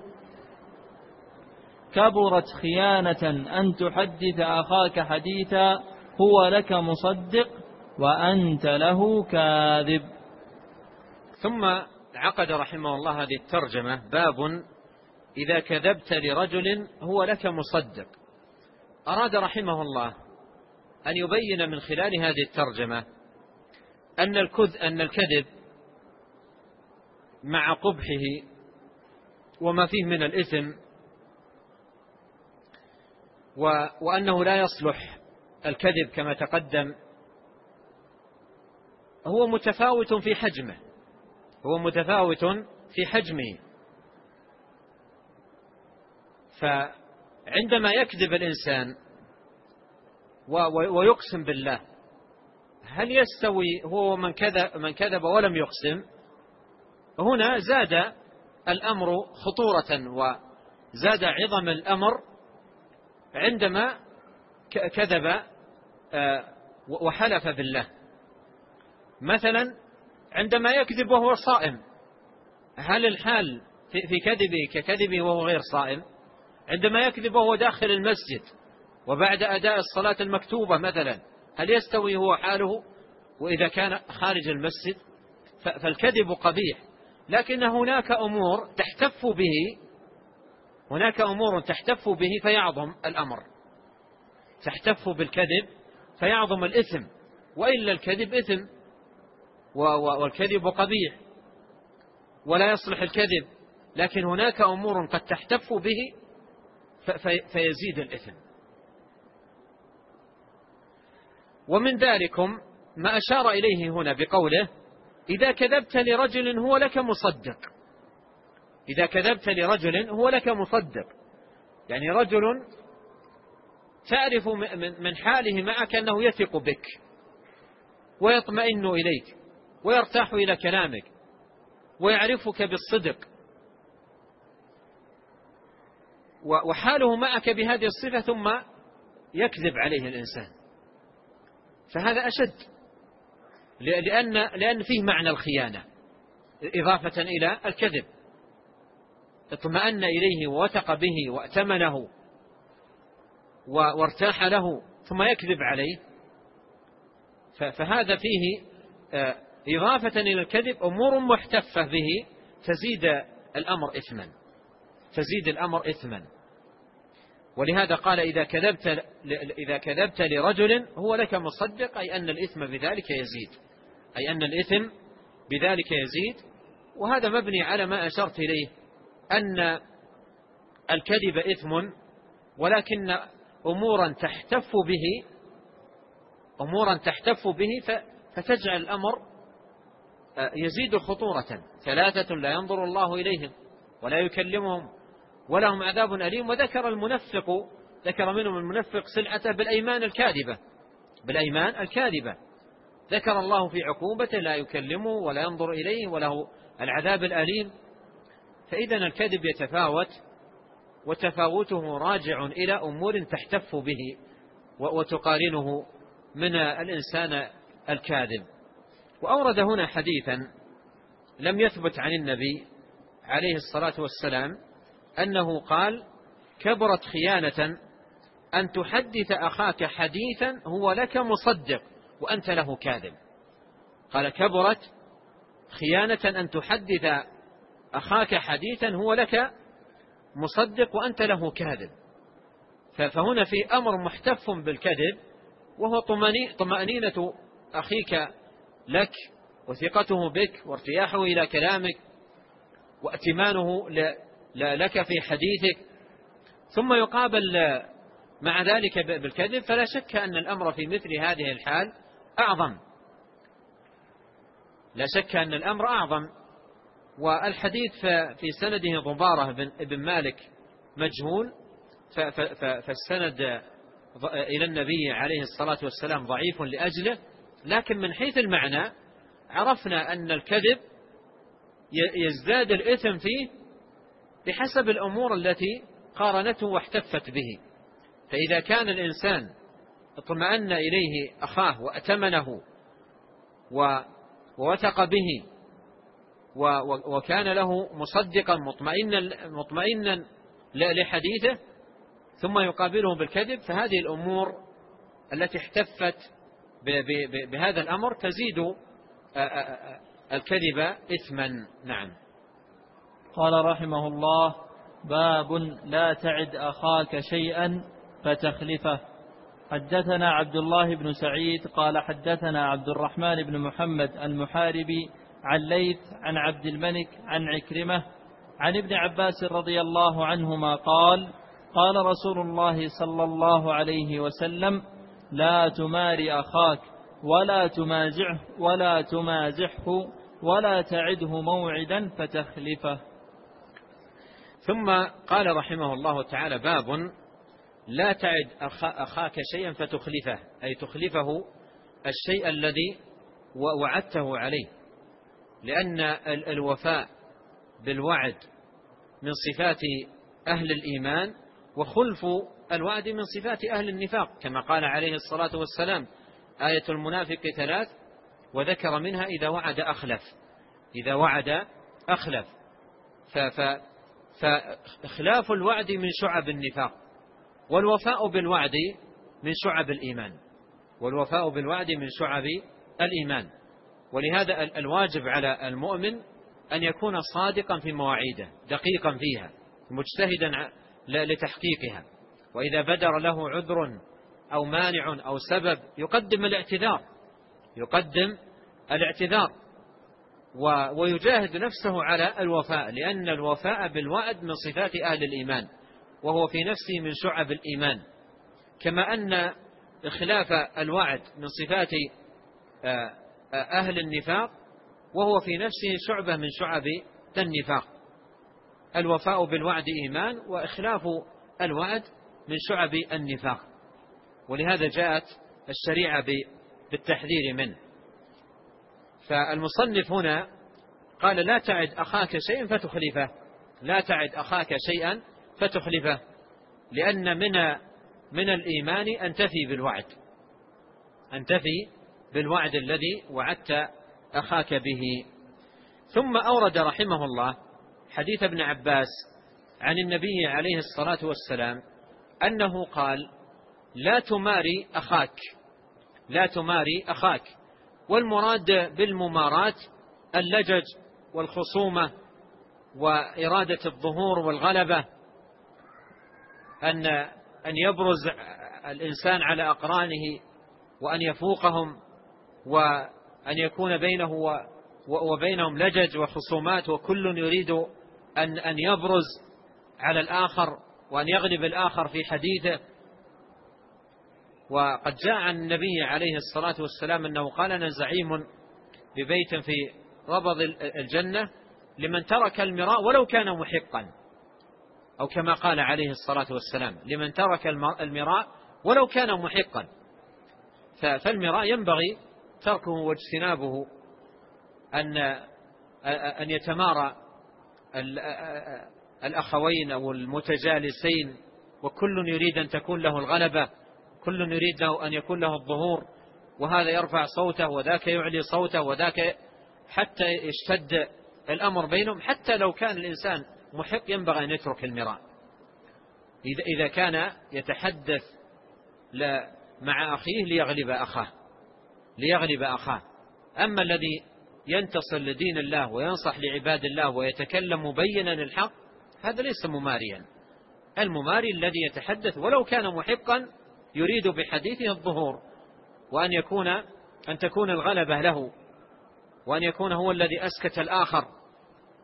كبرت خيانة أن تحدث أخاك حديثا هو لك مصدق وأنت له كاذب. ثم عقد رحمه الله هذه الترجمة: باب إذا كذبت لرجل هو لك مصدق. أراد رحمه الله أن يبين من خلال هذه الترجمة أن الكذب مع قبحه وما فيه من الإثم، وأنه لا يصلح الكذب كما تقدم، هو متفاوت في حجمه، فعندما يكذب الإنسان ويقسم بالله، هل يستوي هو من كذب ولم يقسم؟ هنا زاد الأمر خطورة وزاد عظم الأمر عندما كذب وحلف بالله. مثلا عندما يكذب وهو صائم، هل الحال في كذبه ككذبه وهو غير صائم؟ عندما يكذب وهو داخل المسجد وبعد أداء الصلاة المكتوبة مثلا، هل يستوي هو حاله وإذا كان خارج المسجد؟ فالكذب قبيح، لكن هناك أمور تحتف به فيعظم الأمر، تحتف بالكذب فيعظم الإثم، وإلا الكذب إثم والكذب قبيح ولا يصلح الكذب، لكن هناك أمور قد تحتف به فيزيد الإثم. ومن ذلكم ما أشار إليه هنا بقوله: إذا كذبت لرجل هو لك مصدق. إذا كذبت لرجل هو لك مصدق، يعني رجل تعرف من حاله معك أنه يثق بك ويطمئن إليك ويرتاح إلى كلامك ويعرفك بالصدق، وحاله معك بهذه الصفة ثم يكذب عليه الإنسان، فهذا أشد، لأن فيه معنى الخيانة إضافة إلى الكذب. اطمأن إليه ووثق به وأتمنه وارتاح له ثم يكذب عليه، فهذا فيه إضافة إلى الكذب أمور محتفة به تزيد الأمر إثما. ولهذا قال: إذا كذبت لرجل هو لك مصدق، أي أن الإثم بذلك يزيد. وهذا مبني على ما أشرت إليه، أن الكذب إثم، ولكن أمورا تحتف به فتجعل الأمر يزيد خطورة. 3 لا ينظر الله إليهم ولا يكلمهم ولهم عذاب أليم. وذكر منهم المنفق سلعته بالأيمان الكاذبة، ذكر الله في عقوبته: لا يكلمه ولا ينظر إليه وله العذاب الأليم. فإذا الكذب يتفاوت، وتفاوته راجع إلى أمور تحتف به وتقارنه من الإنسان الكاذب. وأورد هنا حديثا لم يثبت عن النبي عليه الصلاة والسلام أنه قال: كبرت خيانة أن تحدث أخاك حديثا هو لك مصدق وأنت له كاذب. قال: كبرت خيانة أن تحدث أخاك حديثا هو لك مصدق وأنت له كاذب. فهنا في أمر محتف بالكذب، وهو طمأنينة أخيك لك وثقته بك وارتياحه إلى كلامك واتمانه لك في حديثك. ثم يقابل مع ذلك بالكذب، فلا شك أن الأمر في مثل هذه الحال أعظم، لا شك أن الأمر أعظم. والحديث في سنده ضبارة بن مالك مجهول، فالسند إلى النبي عليه الصلاة والسلام ضعيف لأجله، لكن من حيث المعنى عرفنا أن الكذب يزداد الإثم فيه بحسب الأمور التي قارنته واحتفت به. فإذا كان الإنسان اطمأن إليه أخاه وأتمنه ووثق به وكان له مصدقا مطمئنا لحديثه، ثم يقابله بالكذب، فهذه الأمور التي احتفت بهذا الأمر تزيد الكذب إثما. نعم. قال رحمه الله: باب لا تعد أخاك شيئا فتخلفه. حدثنا عبد الله بن سعيد قال حدثنا عبد الرحمن بن محمد المحاربي عن ليث عن عبد الملك عن عكرمة عن ابن عباس رضي الله عنهما قال: قال رسول الله صلى الله عليه وسلم: لا تماري أخاك ولا تمازحه ولا تعده موعدا فتخلفه. ثم قال رحمه الله تعالى: باب لا تعد أخاك شيئا فتخلفه، أي تخلفه الشيء الذي وعدته عليه، لأن الوفاء بالوعد من صفات أهل الإيمان، وخلف الوعد من صفات أهل النفاق، كما قال عليه الصلاة والسلام: آية المنافق 3، وذكر منها إذا وعد أخلف. إذا وعد أخلف، فإخلاف الوعد من شعب النفاق، والوفاء بالوعد من شعب الإيمان، والوفاء بالوعد من شعب الإيمان. ولهذا الواجب على المؤمن أن يكون صادقا في مواعيده، دقيقا فيها، مجتهدا لتحقيقها، وإذا بدر له عذر أو مانع أو سبب يقدم الاعتذار ويجاهد نفسه على الوفاء، لأن الوفاء بالوعد من صفات أهل الإيمان، وهو في نفسه من شعب الإيمان، كما أن إخلاف الوعد من صفات أهل النفاق، وهو في نفسه شعبة من شعب النفاق. الوفاء بالوعد إيمان، وإخلاف الوعد من شعب النفاق، ولهذا جاءت الشريعة بالتحذير منه. فالمصنف هنا قال: لا تعد أخاك شيئا فتخلفه، لا تعد أخاك شيئا فتخلفه، لأن من الإيمان أن تفي بالوعد الذي وعدت أخاك به. ثم أورد رحمه الله حديث ابن عباس عن النبي عليه الصلاة والسلام أنه قال: لا تماري أخاك. والمراد بالممارات اللجج والخصومة وإرادة الظهور والغلبة، أن يبرز الإنسان على أقرانه وأن يفوقهم، وأن يكون بينه وبينهم لجج وخصومات، وكل يريد أن يبرز على الآخر وأن يغلب الآخر في حديثه. وقد جاء عن النبي عليه الصلاة والسلام أنه قال: أنا زعيم ببيت في ربض الجنة لمن ترك المراء ولو كان محقا، أو كما قال عليه الصلاة والسلام: لمن ترك المراء ولو كان محقا. فالمراء ينبغي تركه واجتنابه، أن يتمارى الأخوين أو المتجالسين، وكل يريد أن تكون له الغلبة، كل يريد له أن يكون له الظهور، وهذا يرفع صوته وذاك يعلي صوته وذاك، حتى يشتد الأمر بينهم. حتى لو كان الإنسان محق ينبغي أن يترك المراء إذا كان يتحدث مع أخيه ليغلب أخاه. أما الذي ينتصر لدين الله وينصح لعباد الله ويتكلم مبينا الحق، هذا ليس مماريا. المماري الذي يتحدث ولو كان محقا يريد بحديثه الظهور، وأن تكون الغلبة له، وأن يكون هو الذي أسكت الآخر،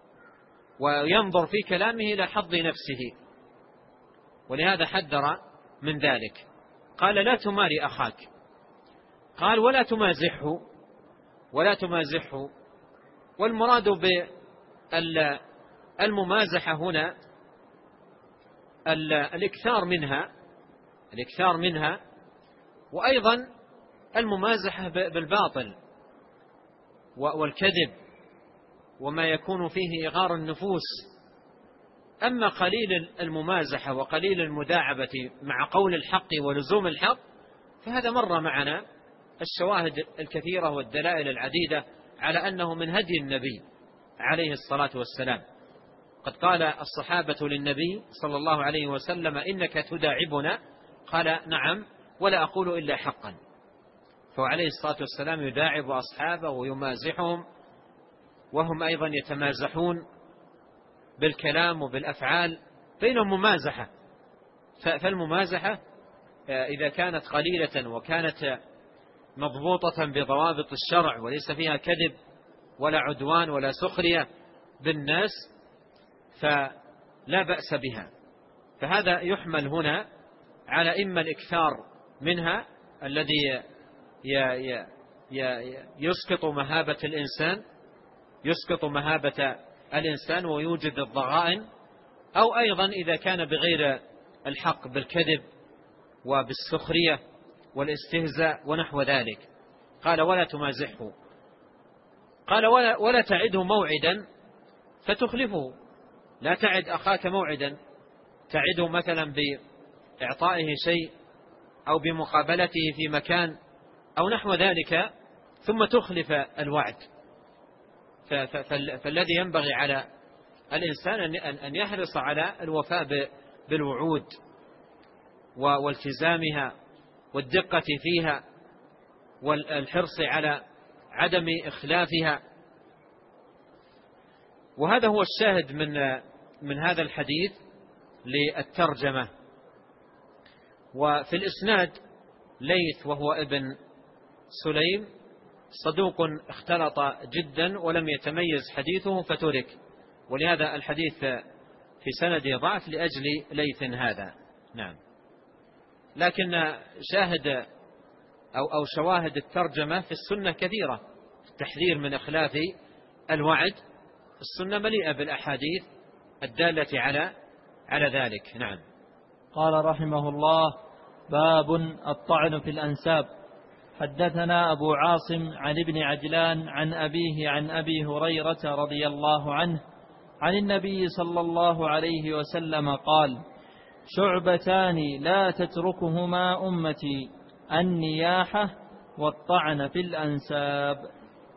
وينظر في كلامه إلى حظ نفسه. ولهذا حذر من ذلك. قال لا تماري أخاك، قال ولا تمازحه. والمراد بالممازحة هنا الإكثار منها، وأيضا الممازحة بالباطل والكذب وما يكون فيه إغار النفوس. أما قليل الممازحة وقليل المداعبة مع قول الحق ولزوم الحق فهذا مر معنا الشواهد الكثيرة والدلائل العديدة على أنه من هدي النبي عليه الصلاة والسلام. قد قال الصحابة للنبي صلى الله عليه وسلم إنك تداعبنا، قال نعم ولا أقول إلا حقا. فعليه الصلاة والسلام يداعب أصحابه ويمازحهم، وهم أيضا يتمازحون بالكلام وبالأفعال، بينهم ممازحة. فالممازحة إذا كانت قليلة وكانت مضبوطة بضوابط الشرع وليس فيها كذب ولا عدوان ولا سخرية بالناس فلا بأس بها. فهذا يحمل هنا على إما الإكثار منها الذي يسقط مهابة الإنسان ويوجد الضغائن، أو أيضا إذا كان بغير الحق بالكذب وبالسخرية والاستهزاء ونحو ذلك. قال ولا تمازحه، قال ولا تعده موعدا فتخلفه. لا تعد أخاك موعدا، تعده مثلا بإعطائه شيء أو بمقابلته في مكان أو نحو ذلك ثم تخلف الوعد. فالذي ينبغي على الإنسان أن يحرص على الوفاء بالوعود والتزامها والدقة فيها والحرص على عدم إخلافها. وهذا هو الشاهد من هذا الحديث للترجمة. وفي الإسناد ليث وهو ابن سليم صدوق اختلط جدا ولم يتميز حديثه فترك، ولهذا الحديث في سنده ضعف لأجل ليث هذا. نعم. لكن شاهد أو شواهد الترجمة في السنة كثيرة، التحذير من إخلاف الوعد. السنة مليئة بالأحاديث الدالة على ذلك. نعم. قال رحمه الله: باب الطعن في الأنساب. حدثنا أبو عاصم عن ابن عجلان عن أبيه عن أبي هريرة رضي الله عنه عن النبي صلى الله عليه وسلم قال: شعبتان لا تتركهما أمتي، النياحة والطعن في الأنساب.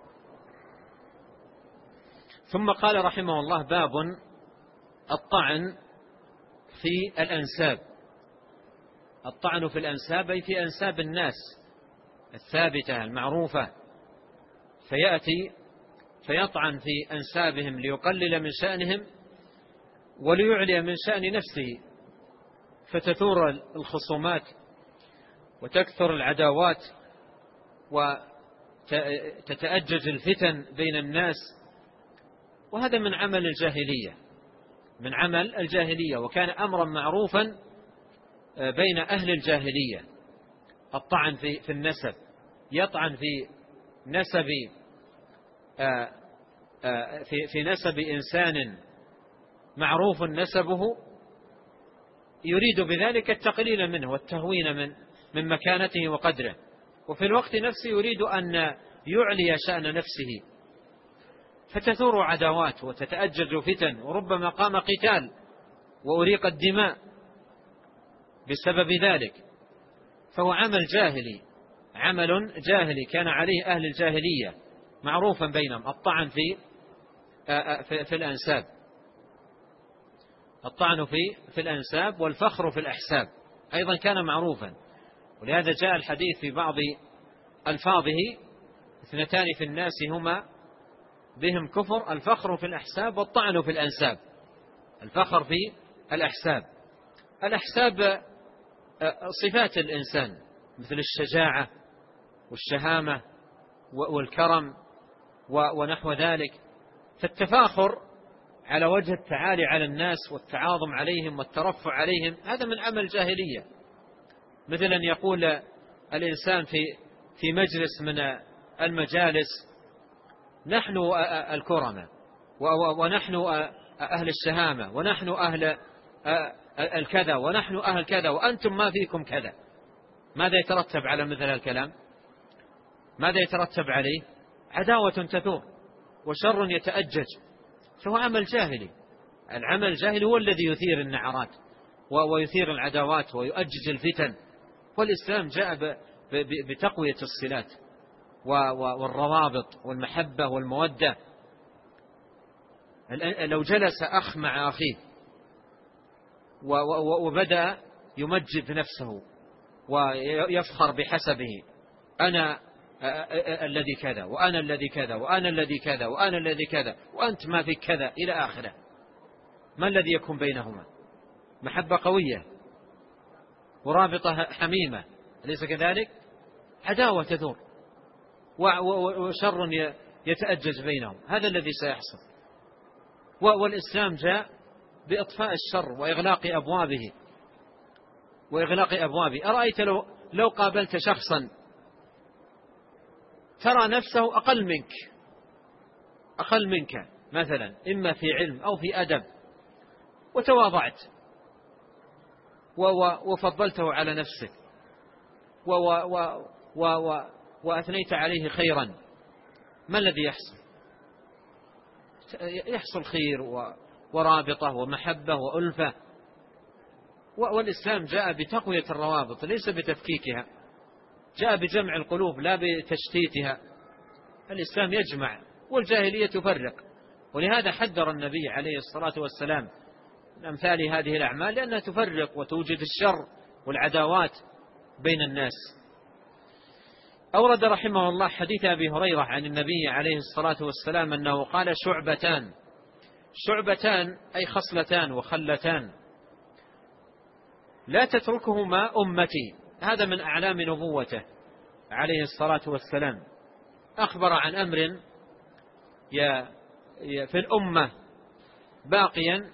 ثم قال رحمه الله: باب الطعن في الأنساب. الطعن في الأنساب أي في أنساب الناس الثابتة المعروفة، فيأتي فيطعن في أنسابهم ليقلل من شأنهم وليعلي من شأن نفسه، فتثور الخصومات وتكثر العداوات وتتأجج الفتن بين الناس. وهذا من عمل الجاهلية، وكان أمرا معروفا بين أهل الجاهلية. الطعن في النسب، يطعن في نسب إنسان معروف نسبه، يريد بذلك التقليل منه والتهوين من مكانته وقدره، وفي الوقت نفسه يريد أن يعلي شأن نفسه، فتثور عداوات وتتأجج فتن، وربما قام قتال وأريق الدماء بسبب ذلك. فهو عمل جاهلي كان عليه أهل الجاهلية معروفا بينهم، الطعن في الأنساب، الطعن في الأنساب والفخر في الأحساب أيضا كان معروفا. ولهذا جاء الحديث في بعض ألفاظه: اثنتان في الناس هما بهم كفر، الفخر في الأحساب والطعن في الأنساب. الفخر في الأحساب صفات الإنسان مثل الشجاعة والشهامة والكرم ونحو ذلك. فالتفاخر على وجه التعالي على الناس والتعاظم عليهم والترفع عليهم هذا من عمل الجاهلية، مثل أن يقول الإنسان في مجلس من المجالس: نحن الكرمة، ونحن أهل الشهامة، ونحن أهل الكذا، ونحن أهل كذا، وأنتم ما فيكم كذا. ماذا يترتب على مثل الكلام؟ ماذا يترتب عليه؟ عداوة تثور وشر يتأجج، فهو عمل جاهلي. العمل الجاهلي هو الذي يثير النعرات ويثير العداوات ويؤجج الفتن. والإسلام جاء بتقوية الصلات والروابط والمحبة والمودة. لو جلس أخ مع أخيه وبدأ يمجد نفسه ويفخر بحسبه: أنا الذي كذا، وأنا الذي كذا، وأنا الذي كذا، وأنا الذي كذا، وأنت ما في كذا، إلى آخره، ما الذي يكون بينهما؟ محبة قوية ورابطة حميمة، أليس كذلك؟ عداوة تدور وشر يتأجج بينهم. هذا الذي سيحصل. والإسلام جاء بإطفاء الشر وإغلاق أبوابه. أرأيت لو قابلت شخصا ترى نفسه أقل منك مثلا، إما في علم أو في أدب، وتواضعت وفضلته على نفسك وأثنيت عليه خيرا، ما الذي يحصل؟ يحصل خير ورابطة ومحبة وألفة. والإسلام جاء بتقوية الروابط ليس بتفكيكها، جاء بجمع القلوب لا بتشتيتها. الإسلام يجمع والجاهلية تفرق. ولهذا حذر النبي عليه الصلاة والسلام من أمثال هذه الأعمال، لأنها تفرق وتوجد الشر والعداوات بين الناس. أورد رحمه الله حديث أبي هريرة عن النبي عليه الصلاة والسلام أنه قال: شعبتان أي خصلتان وخلتان لا تتركهما أمتي. هذا من أعلام نبوته عليه الصلاة والسلام. أخبر عن أمر في الأمة باقيا،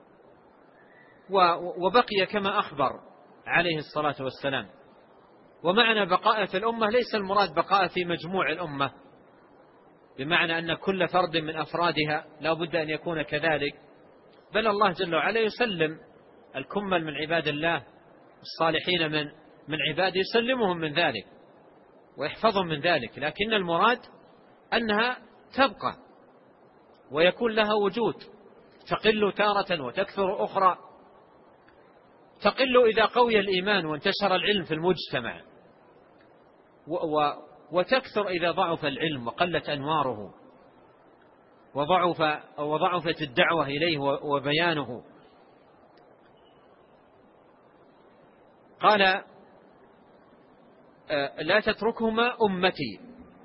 وبقي كما أخبر عليه الصلاة والسلام. ومعنى بقاء في الأمة ليس المراد بقاء في مجموع الأمة، بمعنى أن كل فرد من أفرادها لا بد أن يكون كذلك، بل الله جل وعلا يسلم الكمل من عباد الله الصالحين من عباده، يسلمهم من ذلك ويحفظهم من ذلك. لكن المراد أنها تبقى ويكون لها وجود، تقل تارة وتكثر أخرى. تقل إذا قوي الإيمان وانتشر العلم في المجتمع، وتكثر إذا ضعف العلم وقلت أنواره وضعفت الدعوة إليه وبيانه. قال: لا تتركهما أمتي.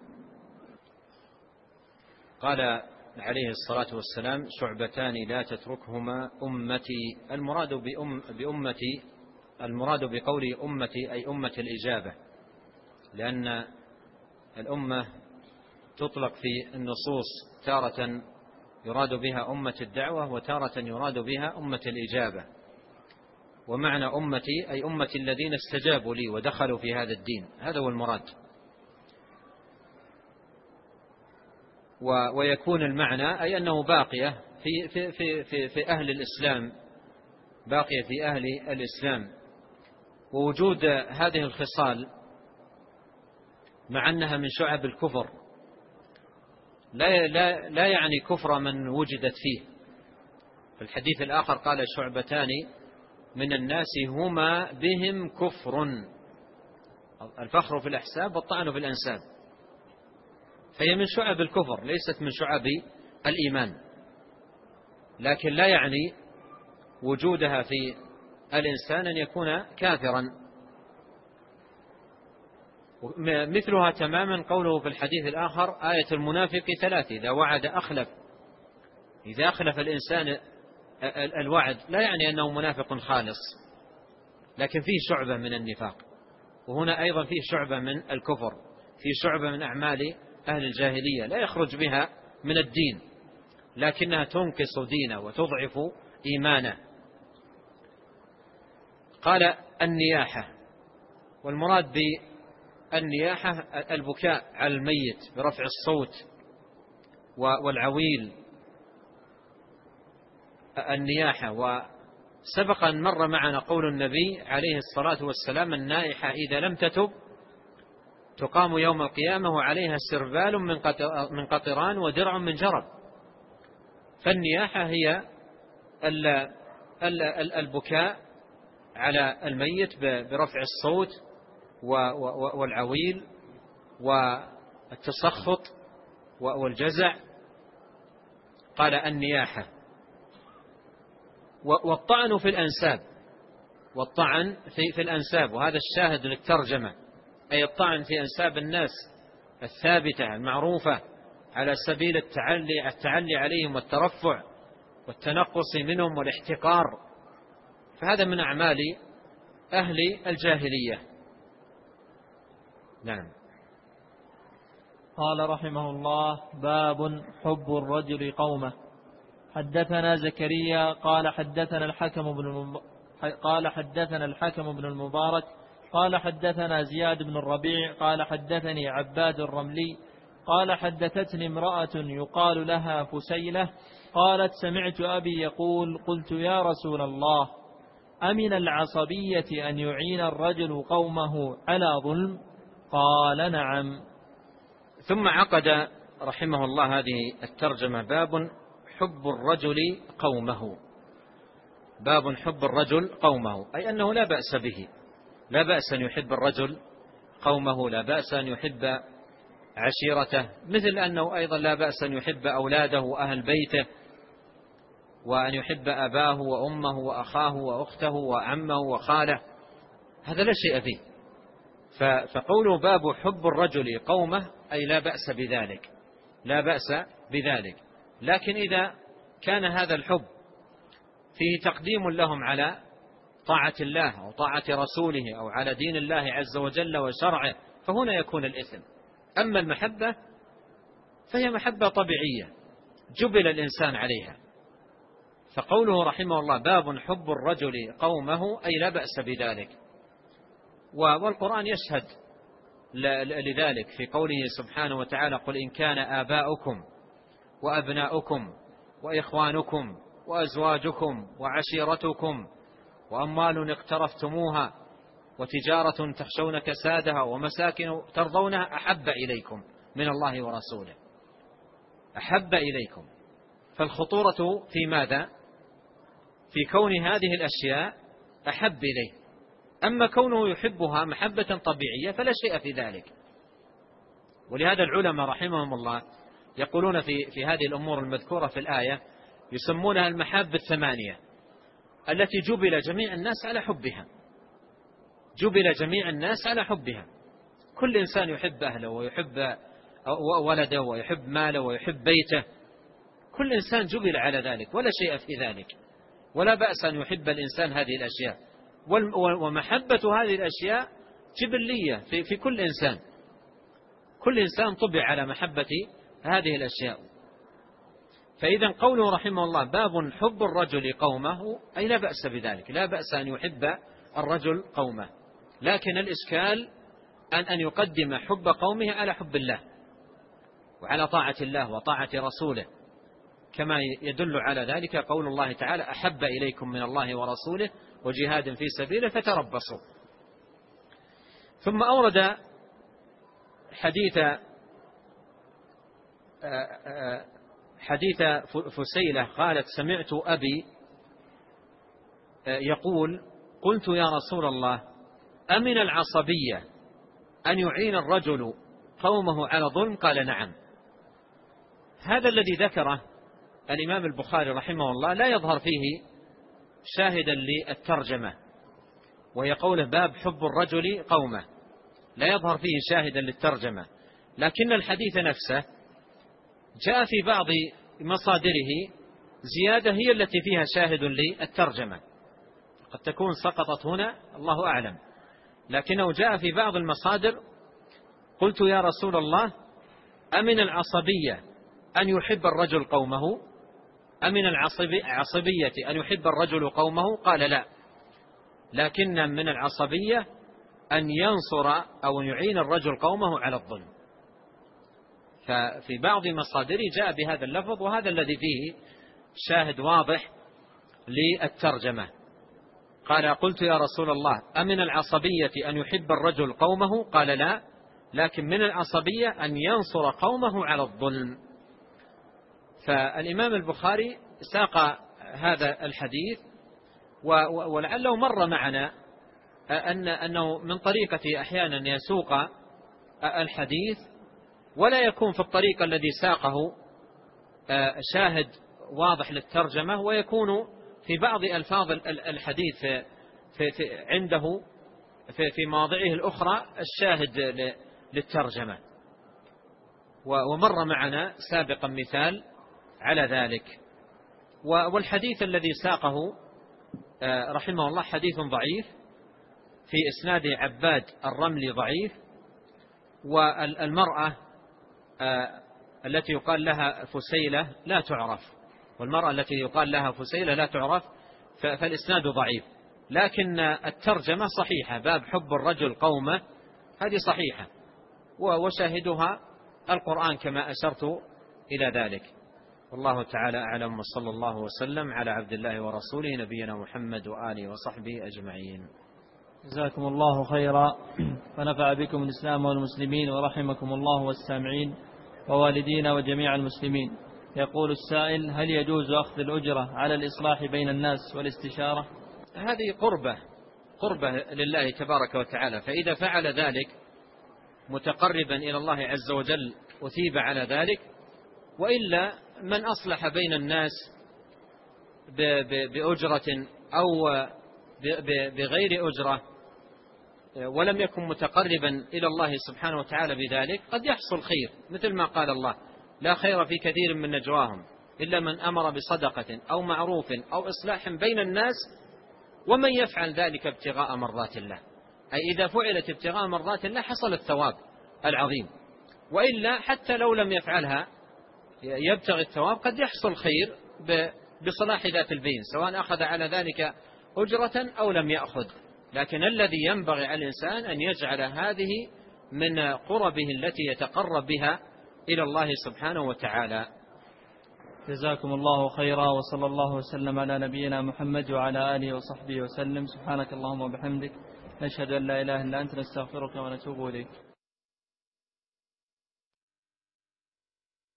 قال عليه الصلاة والسلام: شعبتان لا تتركهما أمتي. بأمتي المراد بقول أمتي أي أمة الإجابة، لأن الأمة تطلق في النصوص تارة يراد بها أمة الدعوة، وتارة يراد بها أمة الإجابة. ومعنى أمتي أي أمة الذين استجابوا لي ودخلوا في هذا الدين، هذا هو المراد. ويكون المعنى أي أنه باقية في أهل الإسلام، باقية في أهل الإسلام. ووجود هذه الخصال مع أنها من شعب الكفر لا يعني كفر من وجدت فيه. في الحديث الآخر قال: شعبتان من الناس هما بهم كفر، الفخر في الأحساب والطعن في الأنساب. فهي من شعب الكفر ليست من شعب الإيمان، لكن لا يعني وجودها في الإنسان أن يكون كافرا. مثلها تماما قوله في الحديث الآخر: آية المنافق 3: إذا وعد أخلف. إذا أخلف الإنسان الوعد لا يعني أنه منافق خالص، لكن فيه شعبة من النفاق. وهنا أيضا فيه شعبة من الكفر، فيه شعبة من أعمال أهل الجاهلية لا يخرج بها من الدين، لكنها تنقص دينه وتضعف إيمانه. قال: النياحة والمراد بالنياحة البكاء على الميت برفع الصوت والعويل النياحة. وسبق أن مر معنا قول النبي عليه الصلاة والسلام: النائحة إذا لم تتب تقام يوم القيامة وعليها سربال من قطران ودرع من جرب. فالنياحة هي البكاء على الميت برفع الصوت والعويل والتسخط والجزع. قال النياحة. والطعن في الأنساب، والطعن في الأنساب، وهذا الشاهد للترجمة، أي الطعن في أنساب الناس الثابتة المعروفة على سبيل التعلي عليهم والترفع والتنقص منهم والاحتقار، فهذا من أعمال أهل الجاهلية. نعم. قال رحمه الله: باب حب الرجل قومه. حدثنا زكريا قال حدثنا الحكم بن المبارك قال حدثنا زياد بن الربيع قال حدثني عباد الرملي قال حدثتني امرأة يقال لها فسيلة قالت: سمعت أبي يقول: قلت يا رسول الله، أمن العصبية أن يعين الرجل قومه على ظلم؟ قال: نعم. ثم عقد رحمه الله هذه الترجمة: باب حب الرجل قومه. باب حب الرجل قومه، أي أنه لا بأس به، لا بأس أن يحب الرجل قومه، لا بأس أن يحب عشيرته، مثل أنه أيضا لا بأس أن يحب أولاده وأهل بيته، وأن يحب أباه وأمه وأخاه وأخته وعمه وخاله، هذا لا شيء فيه. فقوله باب حب الرجل قومه أي لا بأس بذلك، لا بأس بذلك. لكن إذا كان هذا الحب فيه تقديم لهم على طاعة الله أو طاعة رسوله أو على دين الله عز وجل وشرعه، فهنا يكون الإثم. أما المحبة فهي محبة طبيعية جبل الإنسان عليها. فقوله رحمه الله: باب حب الرجل قومه، أي لا بأس بذلك. والقرآن يشهد لذلك في قوله سبحانه وتعالى: قل إن كان آباؤكم وأبناؤكم وإخوانكم وأزواجكم وعشيرتكم وأموال اقترفتموها وتجارة تخشون كسادها ومساكن ترضونها أحب إليكم من الله ورسوله. أحب إليكم. فالخطورة في ماذا؟ في كون هذه الأشياء أحب إليه. أما كونه يحبها محبة طبيعية فلا شيء في ذلك. ولهذا العلماء رحمهم الله يقولون في هذه الأمور المذكورة في الآية يسمونها المحاب الثمانية التي جبل جميع الناس على حبها. جبل جميع الناس على حبها. كل إنسان يحب أهله ويحب ولده ويحب ماله ويحب بيته. كل إنسان جبل على ذلك ولا شيء في ذلك، ولا بأس أن يحب الإنسان هذه الأشياء. ومحبة هذه الأشياء جبلية في كل إنسان. كل إنسان طبع على محبة هذه الأشياء. فإذا قوله رحمه الله: باب حب الرجل قومه، أي لا بأس بذلك، لا بأس أن يحب الرجل قومه. لكن الإشكال أن يقدم حب قومه على حب الله وعلى طاعة الله وطاعة رسوله، كما يدل على ذلك قول الله تعالى: أحب إليكم من الله ورسوله وجهاد في سبيله فتربصوا. ثم أورد حديث فسيلة قالت: سمعت أبي يقول: قلت يا رسول الله، أمن العصبية أن يعين الرجل قومه على ظلم؟ قال: نعم. هذا الذي ذكره الإمام البخاري رحمه الله لا يظهر فيه شاهدا للترجمة، وهي قوله: باب حب الرجل قومه، لا يظهر فيه شاهدا للترجمة. لكن الحديث نفسه جاء في بعض مصادره زيادة هي التي فيها شاهد للترجمة، قد تكون سقطت هنا الله أعلم، لكنه جاء في بعض المصادر: قلت يا رسول الله، أمن العصبية أن يحب الرجل قومه؟ أمن العصبية أن يحب الرجل قومه؟ قال: لا، لكن من العصبية أن ينصر أو يعين الرجل قومه على الظلم. ففي بعض مصادره جاء بهذا اللفظ، وهذا الذي فيه شاهد واضح للترجمة. قال: قلت يا رسول الله أمن العصبية أن يحب الرجل قومه؟ قال: لا، لكن من العصبية أن ينصر قومه على الظلم. فالإمام البخاري ساق هذا الحديث، ولعله مر معنا أنه من طريقة أحيانا يسوق الحديث ولا يكون في الطريق الذي ساقه شاهد واضح للترجمة، ويكون في بعض ألفاظ الحديث عنده في مواضعه الأخرى الشاهد للترجمة. ومر معنا سابقا مثال على ذلك. والحديث الذي ساقه رحمه الله حديث ضعيف، في إسناده عباد الرملي ضعيف، والمرأة التي يقال لها فسيلة لا تعرف، فالإسناد ضعيف. لكن الترجمة صحيحة، باب حب الرجل قومه هذه صحيحة، وشاهدها القرآن كما أشرت إلى ذلك. والله تعالى أعلم، وصلى الله وسلم على عبد الله ورسوله نبينا محمد وآله وصحبه أجمعين. جزاكم الله خيرا، ونفع بكم الإسلام والمسلمين، ورحمكم الله والسامعين ووالدينا وجميع المسلمين. يقول السائل: هل يجوز أخذ الأجرة على الإصلاح بين الناس والاستشارة؟ هذه قربة لله تبارك وتعالى، فإذا فعل ذلك متقربا إلى الله عز وجل أثيب على ذلك. وإلا من أصلح بين الناس بأجرة أو بغير أجرة ولم يكن متقربا إلى الله سبحانه وتعالى بذلك، قد يحصل خير، مثل ما قال الله: لا خير في كثير من نجواهم إلا من أمر بصدقة أو معروف أو إصلاح بين الناس ومن يفعل ذلك ابتغاء مرضات الله. أي إذا فعلت ابتغاء مرضات الله حصل الثواب العظيم، وإلا حتى لو لم يفعلها يبتغي الثواب قد يحصل خير بصلاح ذات البين، سواء أخذ على ذلك أجرة أو لم يأخذ. لكن الذي ينبغي على الإنسان أن يجعل هذه من قربه التي يتقرب بها إلى الله سبحانه وتعالى. جزاكم الله خيرا، وصلى الله وسلم على نبينا محمد وعلى آله وصحبه وسلم. سبحانك اللهم وبحمدك، نشهد أن لا إله إلا أنت، نستغفرك ونتوب إليك.